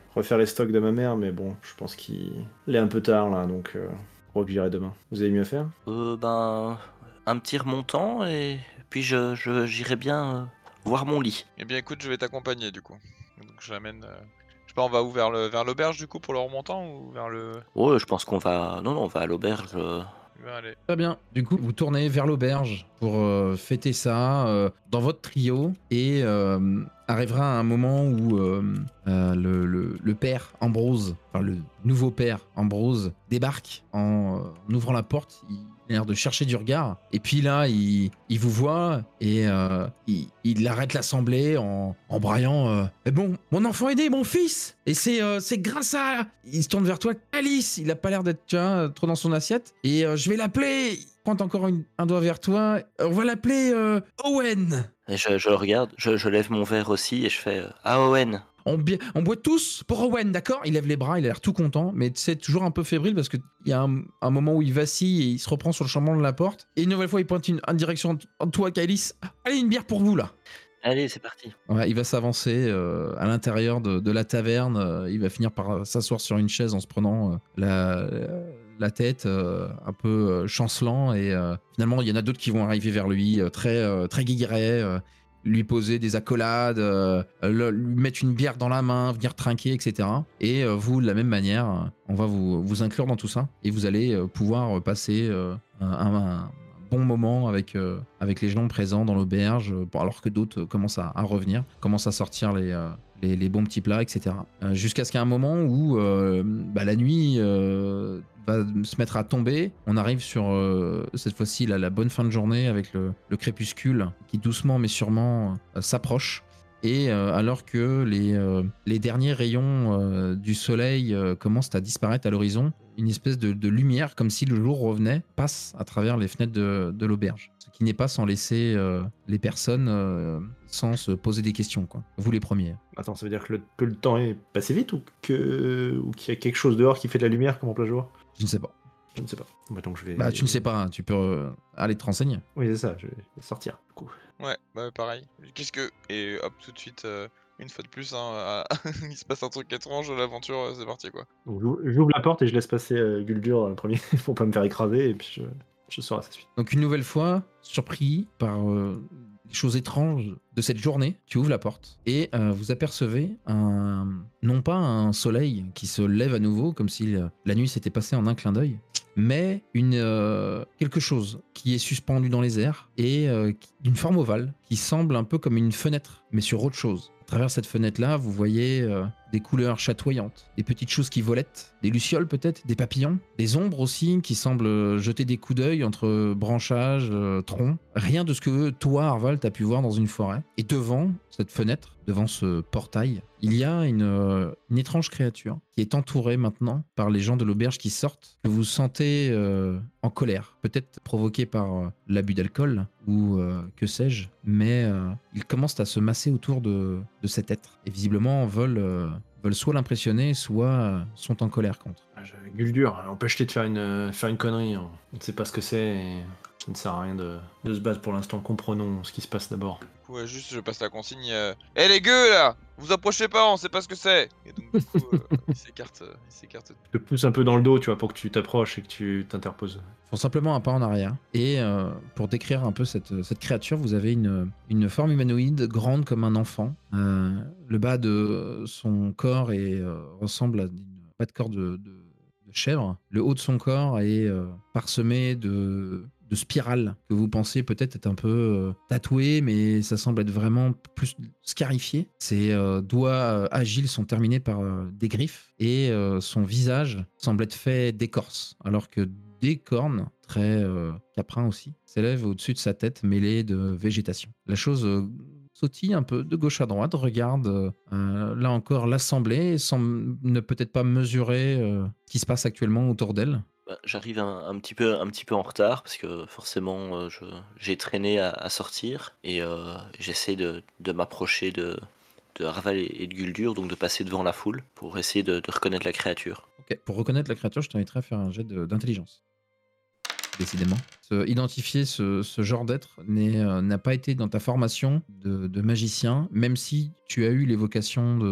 refaire les stocks de ma mère, mais bon, je pense qu'il est un peu tard là, donc euh, je crois que j'irai demain. Vous avez mieux à faire? Euh, ben, un petit remontant et puis je, je- j'irai bien euh, voir mon lit. Eh bien écoute, je vais t'accompagner du coup. Donc je l'amène. euh, Je sais pas, on va où vers le vers l'auberge du coup pour le remontant ou vers le. Ouais, je pense qu'on va. Non, non, on va à l'auberge. euh. Je vais aller. Très bien. Du coup, vous tournez vers l'auberge pour euh, fêter ça euh, dans votre trio et euh, arrivera un moment où euh, euh, le, le- le père Ambrose, enfin le nouveau père Ambrose, débarque en, euh, en ouvrant la porte. Il a l'air de chercher du regard. Et puis là, il, il vous voit et euh, il, il arrête l'assemblée en, en braillant euh, Eh bon, mon enfant aîné, mon fils. Et c'est euh, c'est grâce à... Il se tourne vers toi, Alice. Il a pas l'air d'être tu vois, trop dans son assiette. Et euh, je vais l'appeler. Il pointe encore une- un doigt vers toi. On va l'appeler euh, Owen. Et je, je le regarde, je, je lève mon verre aussi et je fais euh, Ah, Owen. On, bi- on boit tous pour Owen, d'accord? Il lève les bras, il a l'air tout content, mais c'est toujours un peu fébrile parce qu'il y a un, un moment où il vacille et il se reprend sur le chambranle de la porte. Et une nouvelle fois, il pointe une, une direction en toi, Kailis. Allez, une bière pour vous, là. Allez, c'est parti. Ouais, il va s'avancer euh, à l'intérieur de, de la taverne. euh, il va finir par euh, s'asseoir sur une chaise en se prenant euh, la, la tête, euh, un peu euh, chancelant. Et euh, finalement, il y en a d'autres qui vont arriver vers lui, euh, très, euh, très guillerets, euh, lui poser des accolades, euh, le- lui mettre une bière dans la main, venir trinquer, et cetera. Et euh, vous, de la même manière, euh, on va vous, vous inclure dans tout ça. Et vous allez euh, pouvoir euh, passer euh, un, un- bon moment avec, euh, avec les gens présents dans l'auberge, euh, bon, alors que d'autres euh, commencent à, à revenir, commencent à sortir les, euh, les, les bons petits plats, et cetera. Euh, Jusqu'à ce qu'il y ait un moment où euh, bah, la nuit euh, va se mettre à tomber. On arrive sur, euh, cette fois-ci, la, la bonne fin de journée avec le, le crépuscule qui doucement mais sûrement euh, s'approche. Et euh, alors que les, euh, les derniers rayons euh, du soleil euh, commencent à disparaître à l'horizon, une espèce de, de lumière, comme si le jour revenait, passe à travers les fenêtres de, de l'auberge. Ce qui n'est pas sans laisser euh, les personnes euh, sans se poser des questions, quoi. Vous les premiers. Attends, ça veut dire que le, que le temps est passé vite ou que ou qu'il y a quelque chose dehors qui fait de la lumière comme en plein jour? Je ne sais pas. Je ne sais pas. Bah, donc je vais... Bah, tu ne sais pas, hein, tu peux euh, aller te renseigner. Oui, c'est ça, je vais sortir, du coup. Ouais, bah pareil. Qu'est-ce que. Et hop, tout de suite, euh, une fois de plus, hein, à- il se passe un truc étrange, l'aventure, euh, c'est parti quoi. Donc, j'ouvre j'ouvre la porte et je laisse passer euh, Guldur le premier pour pas me faire écraser et puis je, je sors à sa suite. Donc une nouvelle fois, surpris par euh, les choses étranges de cette journée, tu ouvres la porte et euh, vous apercevez un, non pas un soleil qui se lève à nouveau comme si euh, la nuit s'était passée en un clin d'œil, mais une, euh, quelque chose qui est suspendu dans les airs et euh, qui- d'une forme ovale qui semble un peu comme une fenêtre, mais sur autre chose. À travers cette fenêtre-là, vous voyez euh, des couleurs chatoyantes, des petites choses qui volettent, des lucioles peut-être, des papillons, des ombres aussi qui semblent euh, jeter des coups d'œil entre branchages, euh, troncs. Rien de ce que toi, Arval, t'as pu voir dans une forêt. Et devant cette fenêtre, devant ce portail, il y a une, euh, une étrange créature qui est entourée maintenant par les gens de l'auberge qui sortent, que vous sentez euh, en colère, peut-être provoquée par euh, l'abus d'alcool ou euh, que sais-je, mais euh, ils commencent à se masser autour de, de cet être et visiblement veulent, euh, veulent soit l'impressionner, soit euh, sont en colère contre. Ah, je- Guldur, empêche-les de faire une, euh, faire une connerie. hein. On ne sait pas ce que c'est et ça ne sert à rien de, de se battre pour l'instant. Comprenons ce qui se passe d'abord. Ouais, juste je passe la consigne. euh, Eh les gueux là, vous approchez pas, on sait pas ce que c'est. Et donc du coup, euh, il s'écarte, euh, il s'écarte. Je te pousse un peu dans le dos, tu vois, pour que tu t'approches et que tu t'interposes. Ils font simplement un pas en arrière. Et euh, pour décrire un peu cette, cette créature, vous avez une, une forme humanoïde grande comme un enfant. Euh, le bas de son corps est, euh, ressemble à une pas de corps de, de- de chèvre. Le haut de son corps est euh, parsemé de, de spirales que vous pensez peut-être être un peu euh, tatouées, mais ça semble être vraiment plus scarifié. Ses euh, doigts euh, agiles sont terminés par euh, des griffes et euh, son visage semble être fait d'écorce, alors que des cornes, très euh, caprins aussi, s'élèvent au-dessus de sa tête mêlée de végétation. La chose euh, sautille un peu de gauche à droite, regarde euh, euh, là encore l'assemblée, sans ne peut-être pas mesurer euh, ce qui se passe actuellement autour d'elle. Bah, j'arrive un, un petit peu, un petit peu en retard parce que forcément euh, je- j'ai traîné à, à sortir et euh, j'essaie de, de m'approcher de, de Arval et, et de Guldur, donc de passer devant la foule pour essayer de, de reconnaître la créature. Ok. Pour reconnaître la créature, je t'inviterai à faire un jet de- d'intelligence. Décidément. Se- identifier ce, ce genre d'être n'est, euh, n'a pas été dans ta formation de, de magicien, même si tu as eu l'évocation de,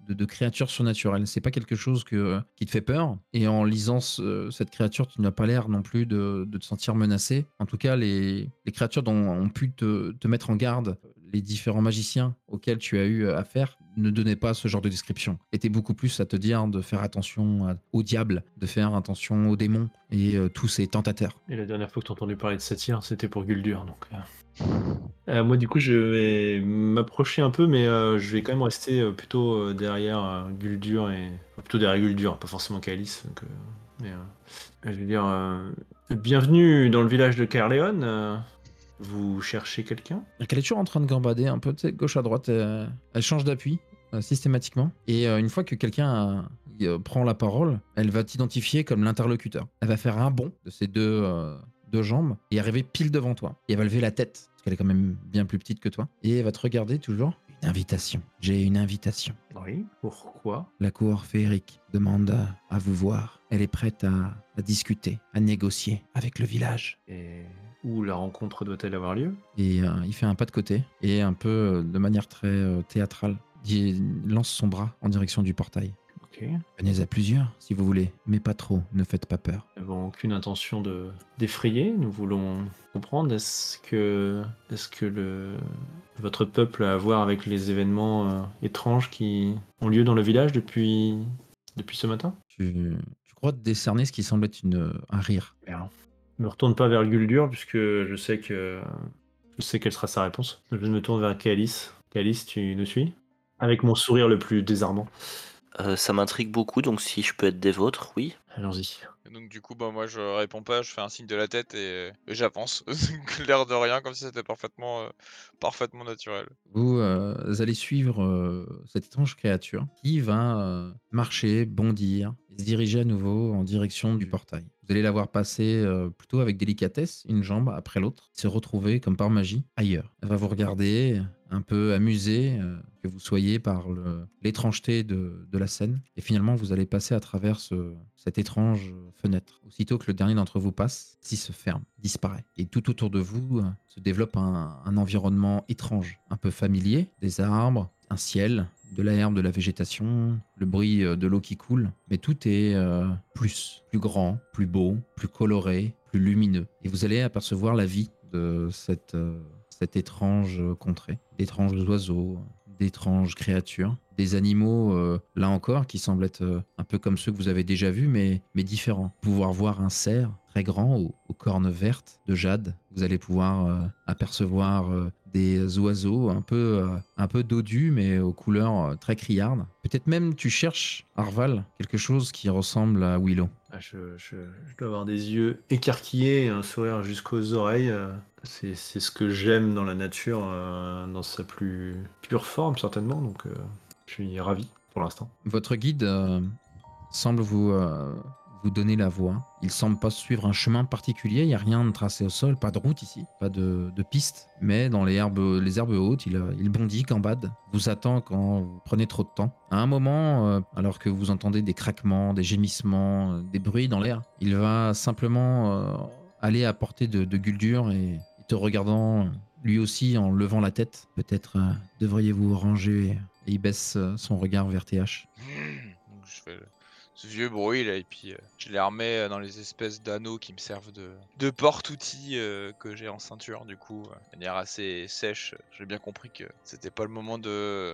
de, de créatures surnaturelles. C'est pas quelque chose que, qui te fait peur. Et en lisant ce- cette créature, tu n'as pas l'air non plus de, de te sentir menacé. En tout cas, les, les créatures dont ont pu te, te mettre en garde, les différents magiciens auxquels tu as eu affaire, ne donnaient pas ce genre de description. Étaient beaucoup plus à te dire de faire attention à- au diable, de faire attention aux démons et euh, tous ces tentateurs. Et la dernière fois que tu as entendu parler de Satyr, c'était pour Guldur. Donc, euh. Euh, moi, du coup, je vais m'approcher un peu, mais euh, je vais quand même rester euh, plutôt euh, derrière euh, Guldur et enfin, plutôt derrière Guldur, pas forcément Kaelis. Donc, euh, mais, euh, je vais dire euh, bienvenue dans le village de Caerleon. euh, vous cherchez quelqu'un? Elle est toujours en train de gambader un peu, tu sais, gauche à droite. euh, elle change d'appui euh, systématiquement. Et euh, une fois que quelqu'un euh, euh, prend la parole, elle va t'identifier comme l'interlocuteur. Elle va faire un bond de ses deux, euh, deux jambes et arriver pile devant toi. Et elle va lever la tête, parce qu'elle est quand même bien plus petite que toi. Et elle va te regarder toujours. Une invitation. J'ai une invitation. Oui. Pourquoi? La cour féerique demande à, à vous voir. Elle est prête à, à discuter, à négocier avec le village. Et où la rencontre doit-elle avoir lieu? Et euh, il fait un pas de côté et un peu euh, de manière très euh, théâtrale, il lance son bras en direction du portail. Ok. Venez à plusieurs si vous voulez, mais pas trop, ne faites pas peur. Nous n'avons aucune intention de d'effrayer. Nous voulons comprendre. Est-ce que, est-ce que le, votre peuple a à voir avec les événements euh, étranges qui ont lieu dans le village depuis, depuis ce matin? Tu, tu crois décerner ce qui semble être une, un rire. Bien. Je me retourne pas vers Guldur puisque je sais que je sais quelle sera sa réponse. Je me tourne vers Kaelis. Kaelis, tu nous suis? Avec mon sourire le plus désarmant. Euh, ça m'intrigue beaucoup, donc si je peux être des vôtres, oui. Allons-y. Et donc du coup, bah moi je réponds pas, je fais un signe de la tête et, et j'avance. L'air de rien, comme si c'était parfaitement, euh, parfaitement naturel. Vous euh, allez suivre euh, cette étrange créature qui va euh, marcher, bondir et se diriger à nouveau en direction du portail. Vous allez la voir passer euh, plutôt avec délicatesse, une jambe après l'autre, se retrouver comme par magie ailleurs. Elle va vous regarder, un peu amusé euh, que vous soyez par le- l'étrangeté de, de la scène. Et finalement, vous allez passer à travers ce- cette étrange fenêtre. Aussitôt que le dernier d'entre vous passe, si se ferme, disparaît. Et tout autour de vous euh, se développe un, un environnement étrange, un peu familier, des arbres, un ciel, de la herbe, de la végétation, le bruit euh, de l'eau qui coule. Mais tout est euh, plus, plus grand, plus beau, plus coloré, plus lumineux. Et vous allez apercevoir la vie de cette, euh, cette étrange contrée. D'étranges oiseaux, d'étranges créatures, des animaux, euh, là encore, qui semblent être euh, un peu comme ceux que vous avez déjà vus, mais, mais différents. Pouvoir voir un cerf très grand aux, aux cornes vertes de jade. Vous allez pouvoir euh, apercevoir euh, des oiseaux un peu, euh, un peu dodus, mais aux couleurs euh, très criardes. Peut-être même tu cherches, Arval, quelque chose qui ressemble à Willow. Ah, je, je- je dois avoir des yeux écarquillés et un sourire jusqu'aux oreilles. euh, C'est, c'est ce que j'aime dans la nature, euh, dans sa plus pure forme, certainement. Donc, euh, je suis ravi pour l'instant. Votre guide euh, semble vous, euh, vous donner la voie. Il semble pas suivre un chemin particulier. Il n'y a rien de tracé au sol, pas de route ici, pas de, de piste. Mais dans les herbes, les herbes hautes, il, euh, il bondit, gambade, vous attend quand vous prenez trop de temps. À un moment, euh, alors que vous entendez des craquements, des gémissements, euh, des bruits dans l'air, il va simplement euh, aller à portée de, de Guldur et te regardant lui aussi en levant la tête. Peut-être euh, devriez-vous ranger. Et il baisse euh, son regard vers T H. Donc je fais le- ce vieux bruit là et puis euh, je les remets euh, dans les espèces d'anneaux qui me servent de, de porte-outils euh, que j'ai en ceinture du coup, euh, de manière assez sèche. J'ai bien compris que c'était pas le moment de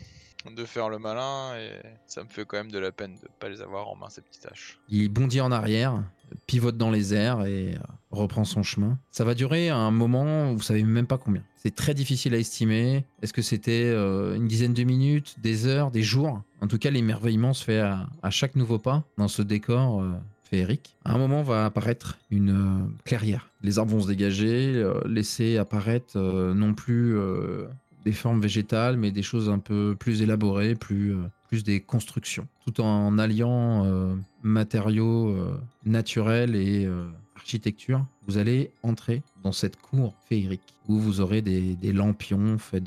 de faire le malin et ça me fait quand même de la peine de pas les avoir en main ces petites haches. Il bondit en arrière, pivote dans les airs et euh, reprend son chemin. Ça va durer un moment, vous savez même pas combien. C'est très difficile à estimer. Est-ce que c'était euh, une dizaine de minutes, des heures, des jours? En tout cas, l'émerveillement se fait à, à chaque nouveau pas dans ce décor euh, féerique. À un moment va apparaître une euh, clairière. Les arbres vont se dégager, euh, laisser apparaître euh, non plus euh, des formes végétales, mais des choses un peu plus élaborées, plus, euh, plus des constructions, tout en alliant euh, matériaux euh, naturels et euh, architecture. Vous allez entrer dans cette cour féerique où vous aurez des, des lampions faits de,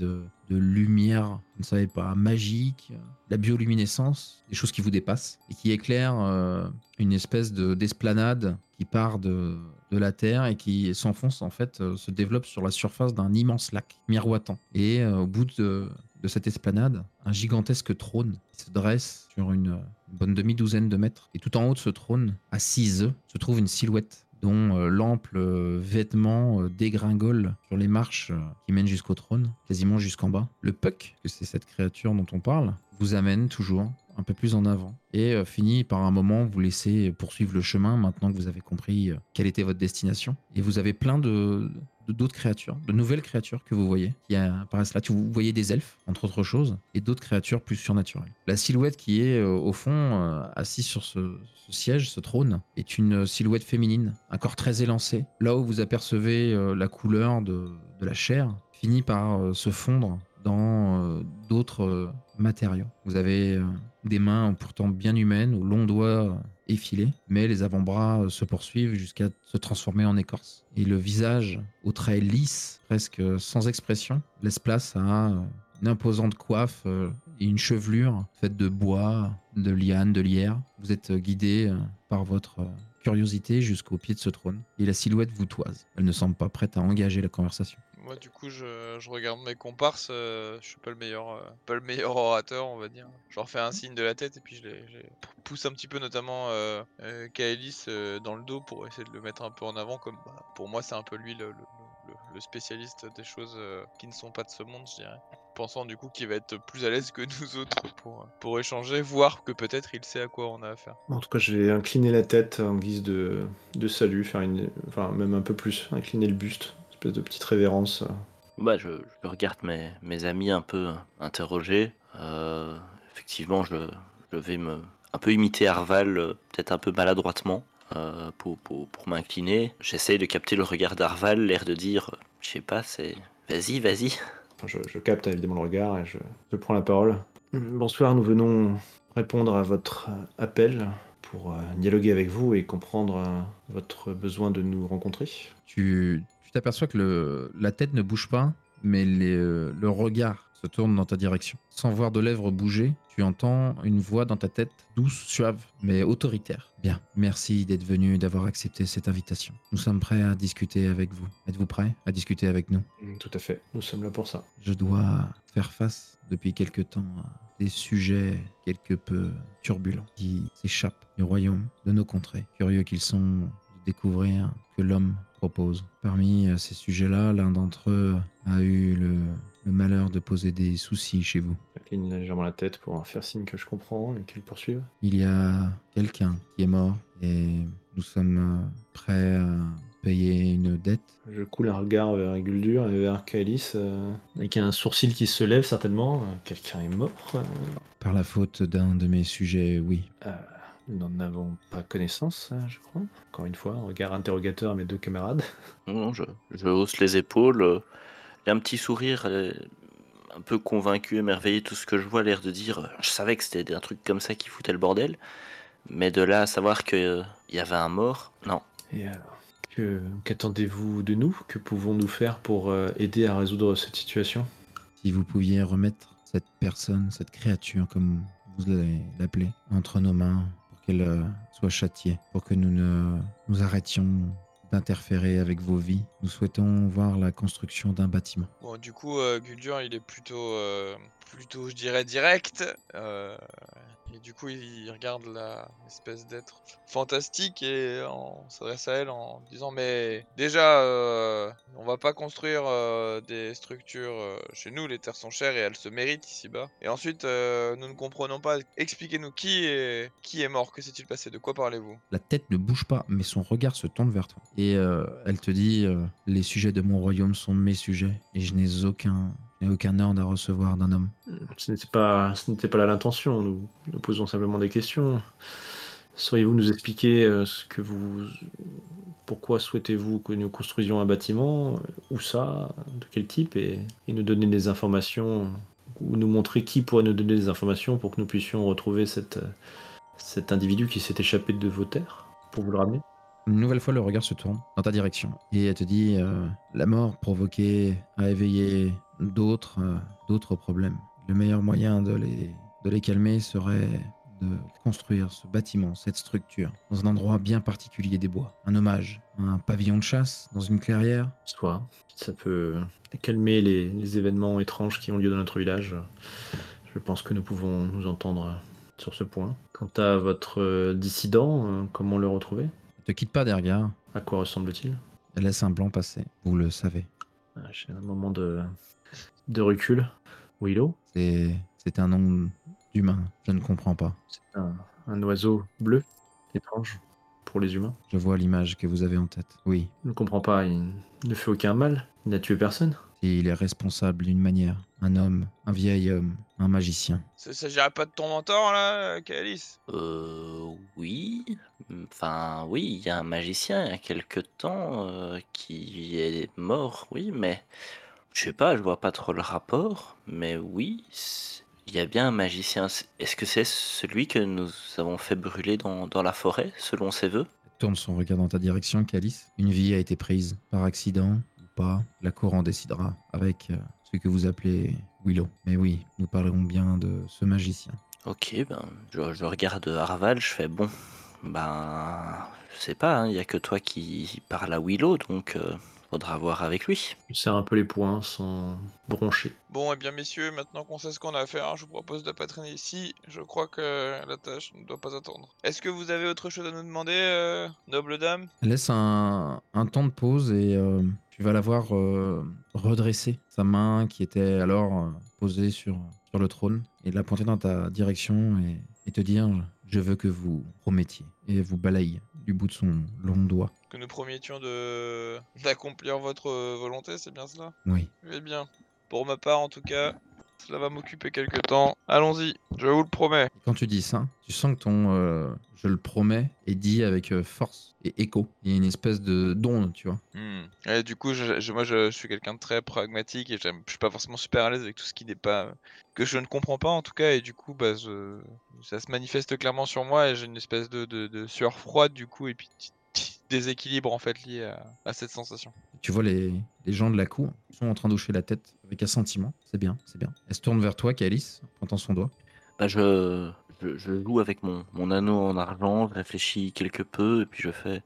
de lumière, vous ne savez pas, magique, la bioluminescence, des choses qui vous dépassent et qui éclairent euh, une espèce de, d'esplanade qui part de, de la terre et qui s'enfonce en fait, euh, se développe sur la surface d'un immense lac miroitant. Et euh, au bout de, de cette esplanade, un gigantesque trône qui se dresse sur une, une bonne demi-douzaine de mètres. Et tout en haut de ce trône, assise, se trouve une silhouette dont euh, l'ample euh, vêtement euh, dégringole sur les marches euh, qui mènent jusqu'au trône, quasiment jusqu'en bas. Le Puck, que c'est cette créature dont on parle, vous amène toujours un peu plus en avant et euh, finit par un moment vous laisser poursuivre le chemin maintenant que vous avez compris euh, quelle était votre destination. Et vous avez plein de de- d'autres créatures, de nouvelles créatures que vous voyez qui apparaissent là. Vous voyez des elfes, entre autres choses, et d'autres créatures plus surnaturelles. La silhouette qui est euh, au fond, euh, assise sur ce, ce siège, ce trône, est une silhouette féminine, un corps très élancé. Là où vous apercevez euh, la couleur de, de la chair, finit par euh, se fondre dans euh, d'autres euh, matériaux. Vous avez euh, des mains pourtant bien humaines, aux longs doigts euh, effilés, mais les avant-bras euh, se poursuivent jusqu'à se transformer en écorce. Et le visage, aux traits lisses, presque euh, sans expression, laisse place à euh, une imposante coiffe euh, et une chevelure faite de bois, de lianes, de lierre. Vous êtes euh, guidé euh, par votre euh, curiosité jusqu'au pied de ce trône. Et la silhouette vous toise. Elle ne semble pas prête à engager la conversation. Moi, du coup, je, je regarde mes comparses. euh, je suis pas le meilleur, euh, pas le meilleur orateur, on va dire. Je leur fais un signe de la tête et puis je les, je les pousse un petit peu, notamment euh, euh, Kaelis euh, dans le dos pour essayer de le mettre un peu en avant. Comme bah, pour moi, c'est un peu lui le, le- le- le spécialiste des choses euh, qui ne sont pas de ce monde, je dirais. Pensant du coup qu'il va être plus à l'aise que nous autres pour, pour échanger, voire que peut-être il sait à quoi on a affaire. En tout cas, je vais incliner la tête en guise de, de salut, faire une, enfin même un peu plus, incliner le buste, une espèce de petite révérence. Bah, je, je regarde mes, mes amis un peu interrogés. Euh, effectivement, je, je vais me un peu imiter Arval, euh, peut-être un peu maladroitement, euh, pour, pour, pour m'incliner. J'essaye de capter le regard d'Arval, l'air de dire, euh, je sais pas, c'est vas-y, vas-y. Enfin, je, je capte évidemment le regard et je, je prends la parole. Bonsoir, nous venons répondre à votre appel pour euh, dialoguer avec vous et comprendre euh, votre besoin de nous rencontrer. Tu tu t'aperçois que le, la tête ne bouge pas, mais les, euh, le regard se tourne dans ta direction. Sans voir de lèvres bouger, tu entends une voix dans ta tête, douce, suave, mais autoritaire. Bien, merci d'être venu et d'avoir accepté cette invitation. Nous sommes prêts à discuter avec vous. Êtes-vous prêts à discuter avec nous? Mm, Tout à fait, nous sommes là pour ça. Je dois faire face depuis quelque temps à des sujets quelque peu turbulents qui s'échappent du royaume, de nos contrées. Curieux qu'ils sont de découvrir que l'homme propose. Parmi euh, ces sujets-là, l'un d'entre eux a eu le, le malheur de poser des soucis chez vous. J'incline légèrement la tête pour faire signe que je comprends et qu'il poursuive. Il y a quelqu'un qui est mort et nous sommes euh, prêts à payer une dette. Je coule un regard vers Guldur et vers Kaelis, euh, avec un sourcil qui se lève certainement. Euh, Quelqu'un est mort. euh, Par la faute d'un de mes sujets, oui. euh, nous n'en avons pas connaissance, euh, je crois. Encore une fois, un regard interrogateur à mes deux camarades. Non, non, je, je hausse les épaules, euh, et un petit sourire, euh, un peu convaincu, émerveillé, tout ce que je vois, l'air de dire, euh, je savais que c'était un truc comme ça qui foutait le bordel, mais de là à savoir qu'il y avait un mort, non. Et alors, que, qu'attendez-vous de nous? Que pouvons-nous faire pour euh, aider à résoudre cette situation? Si vous pouviez remettre cette personne, cette créature, comme vous allez l'appeler, entre nos mains pour qu'elle euh, soit châtiée, pour que nous ne nous arrêtions d'interférer avec vos vies. Nous souhaitons voir la construction d'un bâtiment. Bon, du coup, euh, Guldur, il est plutôt, euh, plutôt, je dirais, direct. euh, et du coup, il, il regarde la espèce d'être fantastique et on s'adresse à elle en disant, mais déjà, euh, on va pas construire euh, des structures euh, chez nous. Les terres sont chères et elles se méritent ici-bas. Et ensuite, euh, nous ne comprenons pas. Expliquez-nous qui est, qui est mort. Que s'est-il passé? De quoi parlez-vous? La tête ne bouge pas, mais son regard se tourne vers toi. Et euh, elle te dit euh, les sujets de mon royaume sont mes sujets, et je n'ai aucun, je n'ai aucun ordre à recevoir d'un homme. Ce n'était pas, ce n'était pas là l'intention. Nous, nous posons simplement des questions. Sauriez-vous nous expliquer euh, ce que vous, pourquoi souhaitez-vous que nous construisions un bâtiment? Où ça? De quel type? Et, et nous donner des informations, ou nous montrer qui pourrait nous donner des informations pour que nous puissions retrouver cette, euh, cet individu qui s'est échappé de vos terres, pour vous le ramener? Une nouvelle fois, le regard se tourne dans ta direction et elle te dit euh, la mort provoquée a éveillé d'autres euh, d'autres problèmes. Le meilleur moyen de les, de les calmer serait de construire ce bâtiment, cette structure, dans un endroit bien particulier des bois. Un hommage, un pavillon de chasse dans une clairière. Soit, ça peut calmer les, les événements étranges qui ont lieu dans notre village. Je pense que nous pouvons nous entendre sur ce point. Quant à votre euh, dissident, euh, comment le retrouver? Ne te quitte pas des regards, À quoi ressemble-t-il? laisse un blanc passer, vous le savez. Ah, J'ai un moment de, de recul. Willow, C'est c'est un nom d'humain, je ne comprends pas. c'est un, un oiseau bleu, étrange, pour les humains. Je vois l'image que vous avez en tête. Oui, Je ne comprends pas, il ne fait aucun mal, il n'a tué personne. il est responsable d'une manière. Un homme, un vieil homme, un magicien. Ça s'agirait pas de ton mentor là, Calice? Euh, oui. Enfin, oui, il y a un magicien il y a quelque temps euh, qui est mort, oui, mais je sais pas, je vois pas trop le rapport, mais oui, c'est- il y a bien un magicien. C'est- Est-ce que c'est celui que nous avons fait brûler dans, dans la forêt, selon ses vœux? Tourne son regard dans ta direction, Calice. Une vie a été prise, par accident ou pas. La cour en décidera, avec euh, ce que vous appelez Willow. Mais oui, nous parlerons bien de ce magicien. Ok, ben, je, je regarde Arval, je fais bon, ben, je sais pas, hein, il y a que toi qui parle à Willow, donc euh, faudra voir avec lui. Il serre un peu les poings sans broncher. Bon, eh bien, messieurs, maintenant qu'on sait ce qu'on a à faire, je vous propose de pas traîner ici. Je crois que la tâche ne doit pas attendre. Est-ce que vous avez autre chose à nous demander, euh, noble dame? Laisse un, un temps de pause et euh, tu vas la voir euh, redresser sa main qui était alors euh, posée sur, sur le trône et la pointer dans ta direction et, et te dire je veux que vous promettiez et vous balaye du bout de son long doigt. Que nous promettions de d'accomplir votre euh, volonté, c'est bien cela? Oui. Eh bien, pour ma part en tout cas, cela va m'occuper quelque temps. Allons-y, je vous le promets. Quand tu dis ça, tu sens que ton euh, je le promets est dit avec euh, force et écho. Il y a une espèce de don, tu vois. Hmm. Et du coup, je, je- moi je, je suis quelqu'un de très pragmatique et j'aime, je suis pas forcément super à l'aise avec tout ce qui n'est pas, que je ne comprends pas en tout cas, et du coup, bah, je- ça se manifeste clairement sur moi et j'ai une espèce de, de, de sueur froide du coup, et puis petit, petit déséquilibre en fait lié à, à cette sensation. Tu vois les, les gens de la cour sont en train d'hocher la tête avec assentiment. C'est bien, c'est bien. Elle se tourne vers toi, Calice, en pointant son doigt. Bah, je, je, je joue avec mon, mon anneau en argent, je réfléchis quelque peu, et puis je fais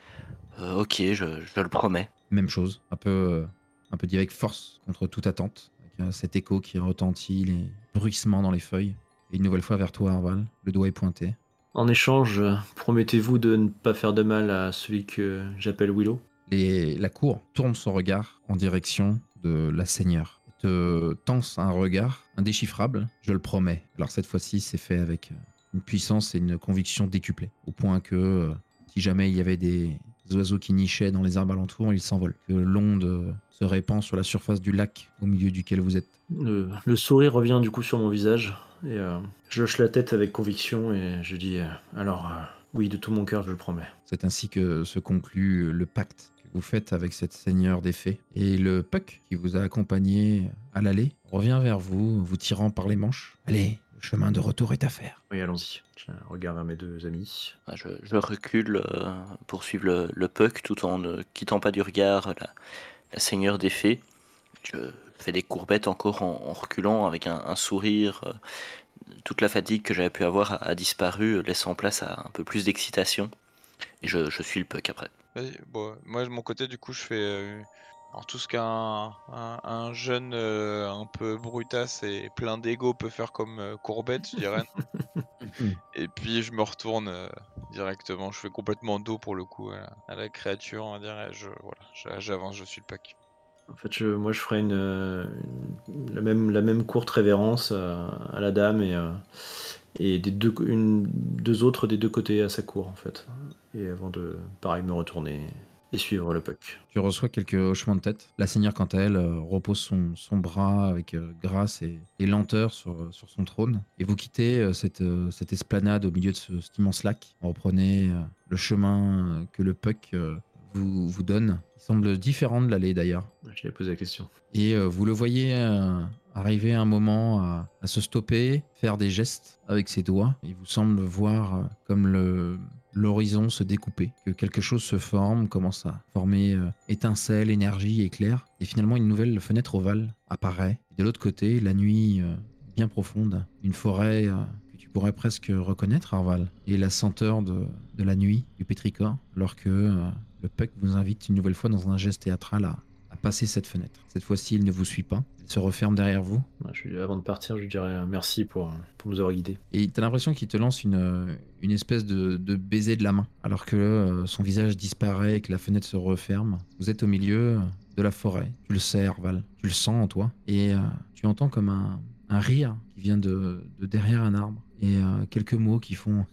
euh, ok, je, je le promets. Même chose, un peu, euh, un peu dit avec force contre toute attente, avec euh, cet écho qui retentit, les bruissements dans les feuilles. Et une nouvelle fois vers toi, Arval, le doigt est pointé. En échange, euh, promettez-vous de ne pas faire de mal à celui que j'appelle Willow? Et la cour tourne son regard en direction de la seigneur. Te tense un regard indéchiffrable, je le promets. Alors cette fois-ci, c'est fait avec euh, une puissance et une conviction décuplées, au point que euh, si jamais il y avait des oiseaux qui nichaient dans les arbres alentours, ils s'envolent. Que l'onde euh, se répand sur la surface du lac au milieu duquel vous êtes. Le, le sourire revient du coup sur mon visage et euh, je hoche la tête avec conviction et je dis euh, alors euh, oui, de tout mon cœur, je le promets. C'est ainsi que se conclut le pacte que vous faites avec cette seigneur des fées. Et le Puck qui vous a accompagné à l'allée revient vers vous, vous tirant par les manches. Allez, le chemin de retour est à faire. Oui, allons-y. Je regarde vers mes deux amis. Bah, Je, je recule euh, pour suivre le, le puck tout en ne quittant pas du regard la, la seigneur des fées. Je fais des courbettes encore en, en reculant avec un, un sourire. euh, toute la fatigue que j'avais pu avoir a, a disparu, euh, laissant place à un peu plus d'excitation. Et je, je suis le puck après. Vas-y, bon, moi de mon côté, du coup, je fais euh, alors, tout ce qu'un un, un jeune euh, un peu brutasse et plein d'ego peut faire comme euh, courbette, je dirais. Et puis je me retourne euh, directement, je fais complètement dos pour le coup à la, à la créature, on va dire, et je, voilà, je- j'avance, je suis le pack. En fait, je, moi, je ferai une, euh, une- la, même, la même courte révérence euh, à la dame et, euh, et des deux, une, deux autres des deux côtés à sa cour, en fait. Et avant de, pareil, me retourner et suivre le puck. Tu reçois quelques hochements de tête. La seigneur, quant à elle, euh, repose son, son bras avec euh, grâce et, et lenteur sur, sur son trône. Et vous quittez euh, cette, euh, cette esplanade au milieu de ce, cet immense lac. Vous reprenez euh, le chemin euh, que le Puck euh, vous, vous donne. Il semble différent de l'allée d'ailleurs. Je lui ai posé la question. Et euh, vous le voyez euh, arriver un moment à, à se stopper, faire des gestes avec ses doigts. Il vous semble voir euh, comme le, l'horizon se découper, que quelque chose se forme, commence à former euh, étincelle, énergie, éclair, et finalement une nouvelle fenêtre ovale apparaît. De l'autre côté, la nuit euh, bien profonde, une forêt euh, que tu pourrais presque reconnaître, Arval, et la senteur de, de la nuit, du pétrichor, alors que euh, le Puck vous invite une nouvelle fois dans un geste théâtral à, à passer cette fenêtre. Cette fois-ci, il ne vous suit pas, il se referme derrière vous, Ouais, je lui- avant de partir, je lui dirais euh, merci pour, euh, pour nous avoir guidés. et t'as l'impression qu'il te lance une, euh, une espèce de, de baiser de la main, alors que euh, son visage disparaît et que la fenêtre se referme. Vous êtes au milieu de la forêt. Tu le sais, Arval. Tu le sens en toi. Et euh, tu entends comme un, un rire qui vient de, de derrière un arbre. Et euh, quelques mots qui font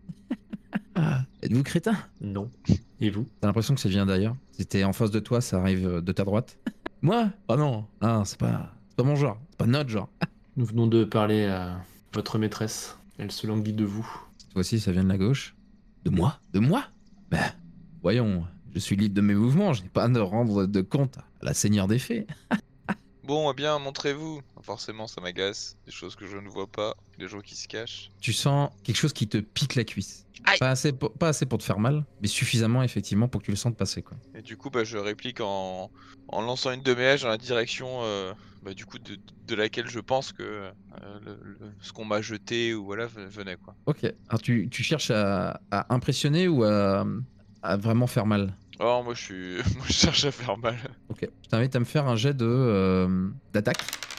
Ah, êtes-vous crétin? Non. Et vous? T'as l'impression que ça vient d'ailleurs. C'était en face de toi, ça arrive de ta droite. Moi? Ah non. Ah, c'est pas, c'est pas mon genre. C'est pas notre genre. Nous venons de parler à votre maîtresse. Elle se languit de vous. Cette fois-ci, ça vient de la gauche. De moi? De moi? Ben, voyons, je suis libre de mes mouvements, je n'ai pas à me rendre de compte à la Seigneur des Fées. Bon, eh bien, montrez-vous. Forcément, ça m'agace. Des choses que je ne vois pas, des gens qui se cachent. Tu sens quelque chose qui te pique la cuisse. Aïe. Pas assez, pour, pas assez pour te faire mal, mais suffisamment effectivement pour que tu le sentes passer, quoi. Et du coup, bah, je réplique en, en lançant une de mes haches dans la direction euh, bah, du coup, de, de laquelle je pense que euh, le- le- ce qu'on m'a jeté ou voilà ve- venait, quoi. Ok. Alors tu, tu cherches à, à impressionner ou à, à vraiment faire mal? Oh, moi, je suis, moi, je cherche à faire mal. Ok. Je t'invite à me faire un jet de euh, d'attaque.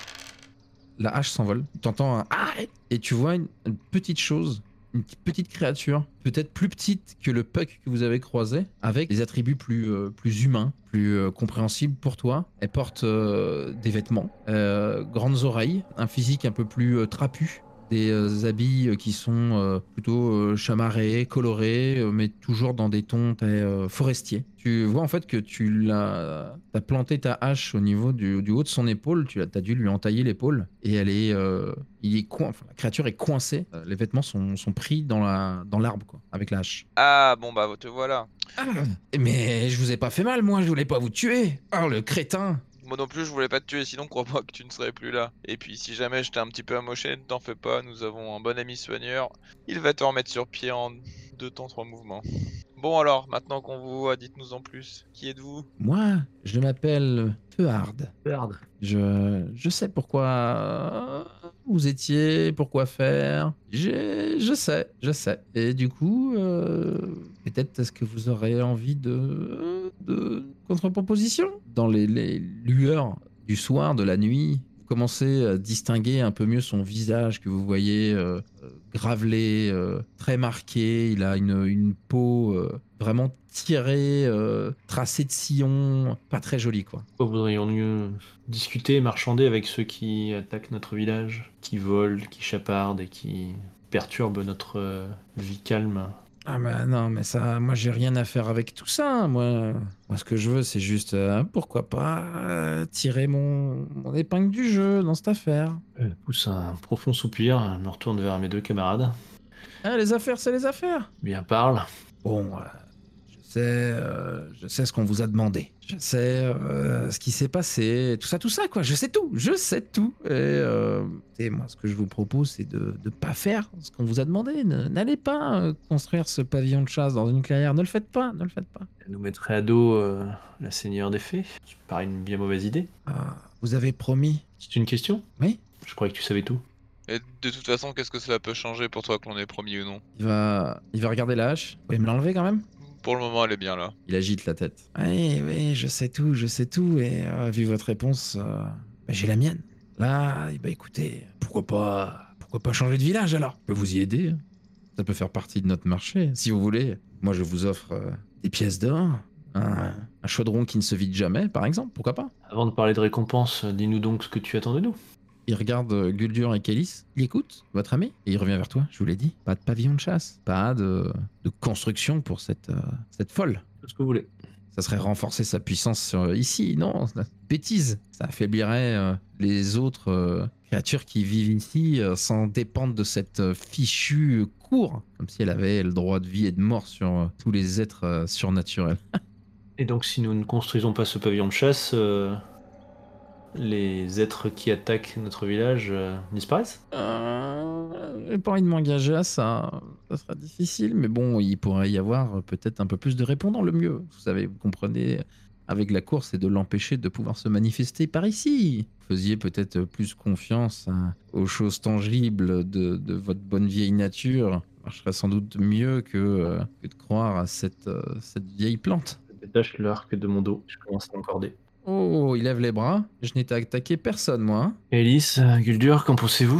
La hache s'envole. Tu entends un arrête et tu vois une, une petite chose, une petite- petite créature, peut-être plus petite que le Puck que vous avez croisé, avec des attributs plus, euh, plus humains, plus euh, compréhensibles pour toi. Elle porte euh, des vêtements, euh, grandes oreilles, un physique un peu plus euh, trapu. Des euh, habits euh, qui sont euh, plutôt euh, chamarrés, colorés, euh, mais toujours dans des tons très euh, forestiers. Tu vois en fait que tu l'as, t'as planté ta hache au niveau du, du haut de son épaule. Tu as, t'as dû lui entailler l'épaule et elle est, euh, il est coin, enfin, la créature est coincée. Euh, les vêtements sont, sont pris dans la, dans l'arbre quoi, avec la hache. Ah, bon, bah, te voilà. Ah, mais je vous ai pas fait mal, moi. Je voulais pas vous tuer. Oh le crétin. Moi non plus, je voulais pas te tuer, sinon crois-moi que tu ne serais plus là. Et puis, si jamais j'étais un petit peu amoché, ne t'en fais pas, nous avons un bon ami soigneur. Il va te remettre sur pied en deux temps, trois mouvements. Bon alors, maintenant qu'on vous voit, dites-nous en plus. Qui êtes-vous? Moi, je m'appelle Feuhard. Merde. Je, je sais pourquoi euh, vous étiez, pourquoi faire. J'ai- Je sais, je sais. Et du coup, euh, peut-être est-ce que vous aurez envie de, de contre-proposition? Dans les, les lueurs du soir, de la nuit, vous commencez à distinguer un peu mieux son visage que vous voyez euh, euh, gravelé, euh, très marqué. Il a une, une peau euh, vraiment tirée, euh, tracée de sillons, pas très jolie quoi. Pourquoi voudrions-nous discuter, marchander avec ceux qui attaquent notre village, qui volent, qui chapardent et qui perturbent notre euh, vie calme? Ah bah non, mais ça, moi j'ai rien à faire avec tout ça. Moi, moi ce que je veux, c'est juste, euh, pourquoi pas, euh, tirer mon, mon épingle du jeu dans cette affaire. Je pousse un profond soupir, me retourne vers mes deux camarades. Ah, les affaires, c'est les affaires. Bien parle. Bon, euh, je sais, euh, je sais ce qu'on vous a demandé. Je sais euh, ce qui s'est passé, tout ça, tout ça, quoi. Je sais tout, je sais tout. Et, euh, et moi, ce que je vous propose, c'est de ne pas faire ce qu'on vous a demandé. Ne- N'allez pas euh, construire ce pavillon de chasse dans une clairière. Ne le faites pas, ne le faites pas. Elle nous mettrait à dos euh, la Seigneur des Fées. Ça me paraît une bien mauvaise idée. Ah, vous avez promis. C'est une question? Oui. Je croyais que tu savais tout. Et de toute façon, qu'est-ce que cela peut changer pour toi que l'on ait promis ou non? Il va, il va regarder la hache. Vous pouvez me l'enlever quand même? Pour le moment, elle est bien là. Il agite la tête. Oui, oui, je sais tout, je sais tout. Et euh, vu votre réponse, euh, bah, j'ai la mienne. Là, eh ben, écoutez, pourquoi pas, pourquoi pas changer de village alors? Je peux vous y aider. Hein. Ça peut faire partie de notre marché, si vous voulez. Moi, je vous offre euh, des pièces d'or, un, un chaudron qui ne se vide jamais, par exemple. Pourquoi pas? Avant de parler de récompense, dis-nous donc ce que tu attends de nous. Il regarde euh, Guldur et Kélis. Il écoute votre ami et il revient vers toi. Je vous l'ai dit. Pas de pavillon de chasse. Pas de, de construction pour cette, euh, cette folle. Tout ce que vous voulez. Ça serait renforcer sa puissance sur- ici. Non, c'est une bêtise. Ça affaiblirait euh, les autres euh, créatures qui vivent ici euh, sans dépendre de cette euh, fichue cour. Comme si elle avait le droit de vie et de mort sur euh, tous les êtres euh, surnaturels. Et donc si nous ne construisons pas ce pavillon de chasse, euh, les êtres qui attaquent notre village euh, disparaissent? Euh, j'ai pas envie de m'engager à ça. Ça sera difficile, mais bon, il pourrait y avoir peut-être un peu plus de répondants, le mieux. Vous savez, vous comprenez, avec la course, c'est de l'empêcher de pouvoir se manifester par ici. Vous faisiez peut-être plus confiance à- aux choses tangibles de, de votre bonne vieille nature. Ça marcherait sans doute mieux que, euh, que de croire à cette, euh, cette vieille plante. Je détache l'arc de mon dos, je commence à m'encorder. Oh, il lève les bras. Je n'ai attaqué personne, moi. Hein. Élise, euh, Guldur, qu'en pensez-vous?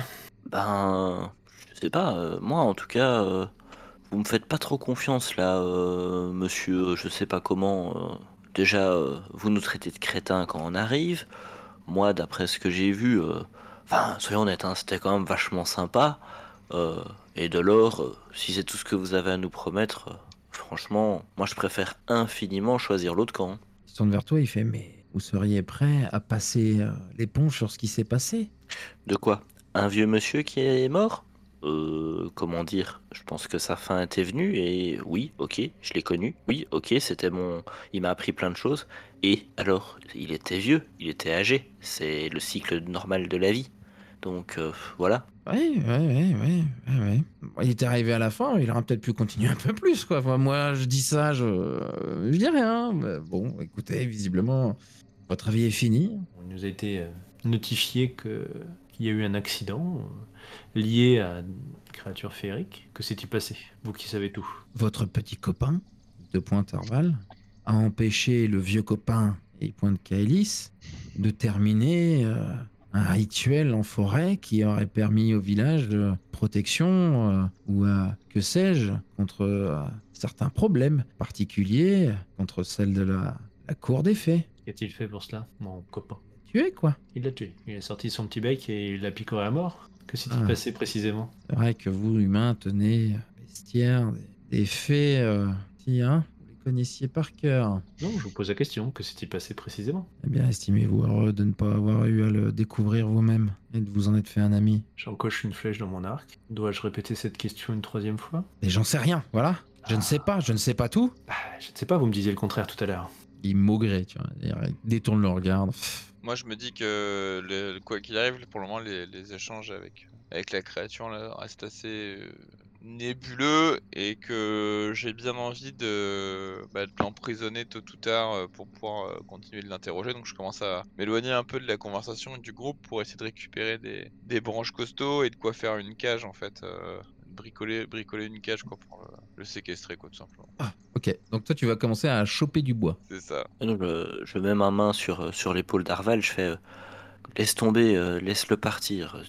Ben, je sais pas, euh, moi en tout cas, euh, vous me faites pas trop confiance là, euh, monsieur, je sais pas comment. euh. Déjà, euh, vous nous traitez de crétins quand on arrive. Moi, d'après ce que j'ai vu, euh, enfin, soyons honnêtes, hein, c'était quand même vachement sympa. euh, et de l'or, euh, si c'est tout ce que vous avez à nous promettre, euh, franchement, moi je préfère infiniment choisir l'autre camp. Il se tourne vers toi, il fait mais vous seriez prêt à passer euh, l'éponge sur ce qui s'est passé? De quoi? Un vieux monsieur qui est mort? Euh, comment dire? Je pense que sa fin était venue et oui, ok, je l'ai connu. Oui, ok, c'était mon... Il m'a appris plein de choses. Et alors, il était vieux, il était âgé. C'est le cycle normal de la vie. Donc euh, voilà. Oui, oui, oui, oui, oui, oui. Bon, il était arrivé à la fin, il aurait peut-être pu continuer un peu plus, quoi. Enfin, moi, je dis ça, je, je dis rien. Mais bon, écoutez, visiblement, votre avis est fini. Il nous a été euh, notifié que, qu'il y a eu un accident euh, lié à une créature féerique. Que s'est-il passé? Vous qui savez tout. Votre petit copain, de Pointe-Arval, a empêché le vieux copain, et il pointe Kaelis, de terminer euh, un rituel en forêt qui aurait permis au village de protection euh, ou euh, que sais-je contre euh, certains problèmes particuliers, contre celle de la, la cour des fées. Qu'a-t-il fait pour cela, mon copain? Tué quoi. Il l'a tué. Il a sorti son petit bec et il l'a picoré à mort. Que s'est-il Ah. passé précisément? C'est vrai que vous, humains, tenez bestiaires, des, des fées, euh, si, hein, vous les connaissiez par cœur. Non, je vous pose la question. Que s'est-il passé précisément? Eh bien, estimez-vous heureux de ne pas avoir eu à le découvrir vous-même et de vous en être fait un ami. J'encoche une flèche dans mon arc. Dois-je répéter cette question une troisième fois? Mais j'en sais rien, voilà. Je ne sais pas, je ne sais pas tout. Bah, je ne sais pas, vous me disiez le contraire tout à l'heure. Il maugrait, tu vois. Il détourne le regard. Pff. Moi, je me dis que le- quoi qu'il arrive, pour le moment, les, les échanges avec, avec la créature là, restent assez euh, nébuleux et que j'ai bien envie de, bah, de l'emprisonner tôt ou tard euh, pour pouvoir euh, continuer de l'interroger. Donc, je commence à m'éloigner un peu de la conversation et du groupe pour essayer de récupérer des, des branches costauds et de quoi faire une cage en fait. euh, bricoler, bricoler une cage quoi, pour le, le séquestrer, quoi, tout simplement. Ah, ok. Donc toi, tu vas commencer à choper du bois. C'est ça. Et donc, je, je mets ma main sur, euh, sur l'épaule d'Arval, je fais euh, laisse tomber, euh, laisse-le partir.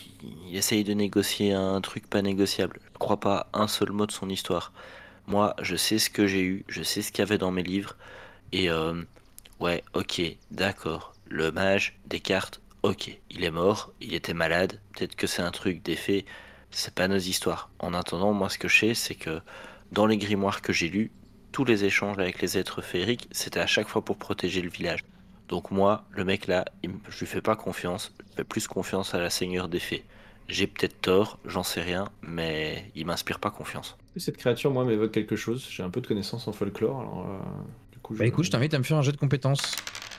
Il essaye de négocier un truc pas négociable. Je ne crois pas un seul mot de son histoire. Moi, je sais ce que j'ai eu, je sais ce qu'il y avait dans mes livres. Et euh, ouais, ok, d'accord. Le mage, des cartes, ok. Il est mort, il était malade. Peut-être que c'est un truc des fées. C'est pas nos histoires. En attendant, moi, ce que je sais, c'est que dans les grimoires que j'ai lus, tous les échanges avec les êtres féeriques, c'était à chaque fois pour protéger le village. Donc moi, le mec là, il me- je lui fais pas confiance, je fais plus confiance à la seigneur des fées. J'ai peut-être tort, j'en sais rien, mais il m'inspire pas confiance. Cette créature, moi, m'évoque quelque chose. J'ai un peu de connaissances en folklore, alors euh, du coup, je... Bah écoute, je t'invite à me faire un jet de compétences.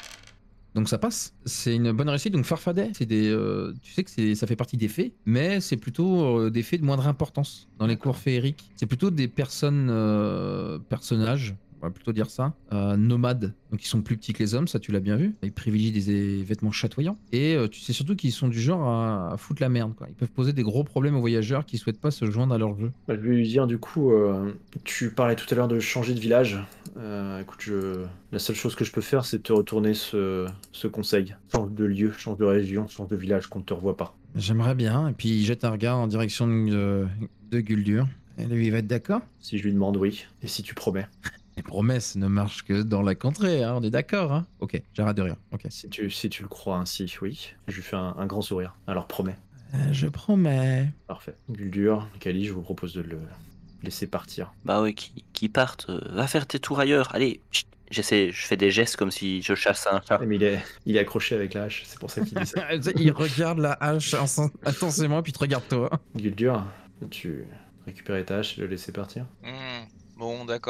Donc ça passe. C'est une bonne réussite. Donc Farfadet, c'est des, euh, tu sais que c'est, ça fait partie des fées, mais c'est plutôt euh, des fées de moindre importance dans les cours féeriques. C'est plutôt des personnes, euh, personnages, on va plutôt dire ça, euh, nomades. Donc ils sont plus petits que les hommes, ça tu l'as bien vu. Ils privilégient des, des vêtements chatoyants. Et euh, tu sais surtout qu'ils sont du genre à, à foutre la merde, quoi. Ils peuvent poser des gros problèmes aux voyageurs qui souhaitent pas se joindre à leur jeu. Bah, je vais lui dire, du coup, euh, tu parlais tout à l'heure de changer de village. Euh, écoute, je... la seule chose que je peux faire, c'est te retourner ce, ce conseil. Change de lieu, change de région, change de village, qu'on ne te revoie pas. J'aimerais bien. Et puis il jette un regard en direction de, de Guldur. Et lui, il va être d'accord. Si je lui demande oui, et si tu promets. Les promesses ne marchent que dans la contrée, hein, on est d'accord, hein. Ok, j'arrête de rire, ok. Si tu, si tu le crois ainsi, oui. Je lui fais un, un grand sourire. Alors promets. Euh, je promets. Parfait. Guldur, Kali, je vous propose de le laisser partir. Bah ouais, qui, qui partent, euh, va faire tes tours ailleurs, allez, chut, j'essaie, je fais des gestes comme si je chasse un chat. Mais il est, il est accroché avec la hache, c'est pour ça qu'il dit ça. Il regarde la hache intensément, puis il te regarde toi. Guldur, tu récupérer ta hache et le laisser partir. Hmm, bon, d'accord.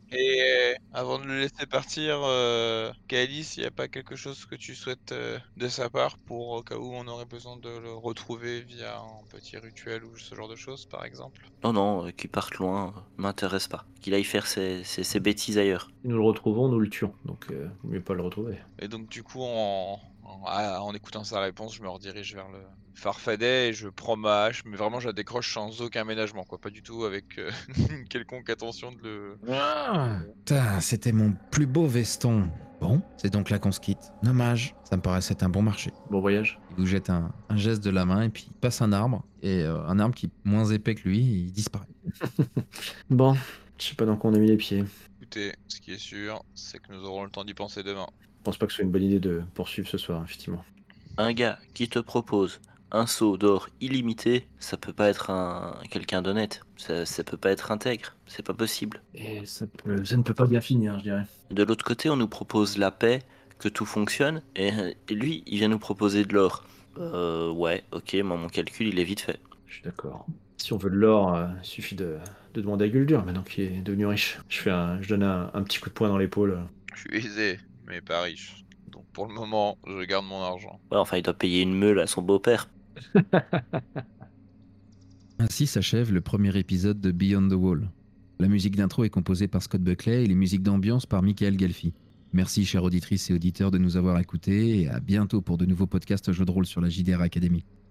Et euh, avant de le laisser partir, euh, Kaelis, il n'y a pas quelque chose que tu souhaites euh, de sa part pour au cas où on aurait besoin de le retrouver via un petit rituel ou ce genre de choses, par exemple? Non, non, euh, qu'il parte loin, euh, m'intéresse pas. Qu'il aille faire ses, ses- ses bêtises ailleurs. Si nous le retrouvons, nous le tuons. Donc, euh, vaut mieux pas le retrouver. Et donc du coup, en, en, ah, en écoutant sa réponse, je me redirige vers le Farfadet et je prends ma hache, mais vraiment je la décroche sans aucun ménagement, quoi. Pas du tout avec euh, une quelconque attention de le... Ah, putain, c'était mon plus beau veston. Bon, c'est donc là qu'on se quitte. Dommage, ça me paraissait être un bon marché. Bon voyage. Il vous jette un, un geste de la main et puis il passe un arbre. Et euh, un arbre qui est moins épais que lui, il disparaît. Bon, je sais pas dans quoi on a mis les pieds. Écoutez, ce qui est sûr, c'est que nous aurons le temps d'y penser demain. Je pense pas que ce soit une bonne idée de poursuivre ce soir, effectivement. Un gars qui te propose un seau d'or illimité, ça peut pas être un quelqu'un d'honnête. Ça, ça peut pas être intègre. C'est pas possible. Et ça, peut- ça ne peut pas bien finir, je dirais. De l'autre côté, on nous propose la paix, que tout fonctionne, et, et lui, il vient nous proposer de l'or. Euh, ouais, ok, moi mon calcul, il est vite fait. Je suis d'accord. Si on veut de l'or, euh, il suffit de, de demander à Guldur, maintenant qu'il est devenu riche. Je, fais un, je donne un, un petit coup de poing dans l'épaule. Je suis aisé, mais pas riche. Donc pour le moment, je garde mon argent. Ouais, enfin, il doit payer une meule à son beau-père. Ainsi s'achève le premier épisode de Beyond the Wall. La musique d'intro est composée par Scott Buckley et les musiques d'ambiance par Michael Gelfi. Merci chères auditrices et auditeurs de nous avoir écoutés et à bientôt pour de nouveaux podcasts jeux de rôle sur la J D R Academy.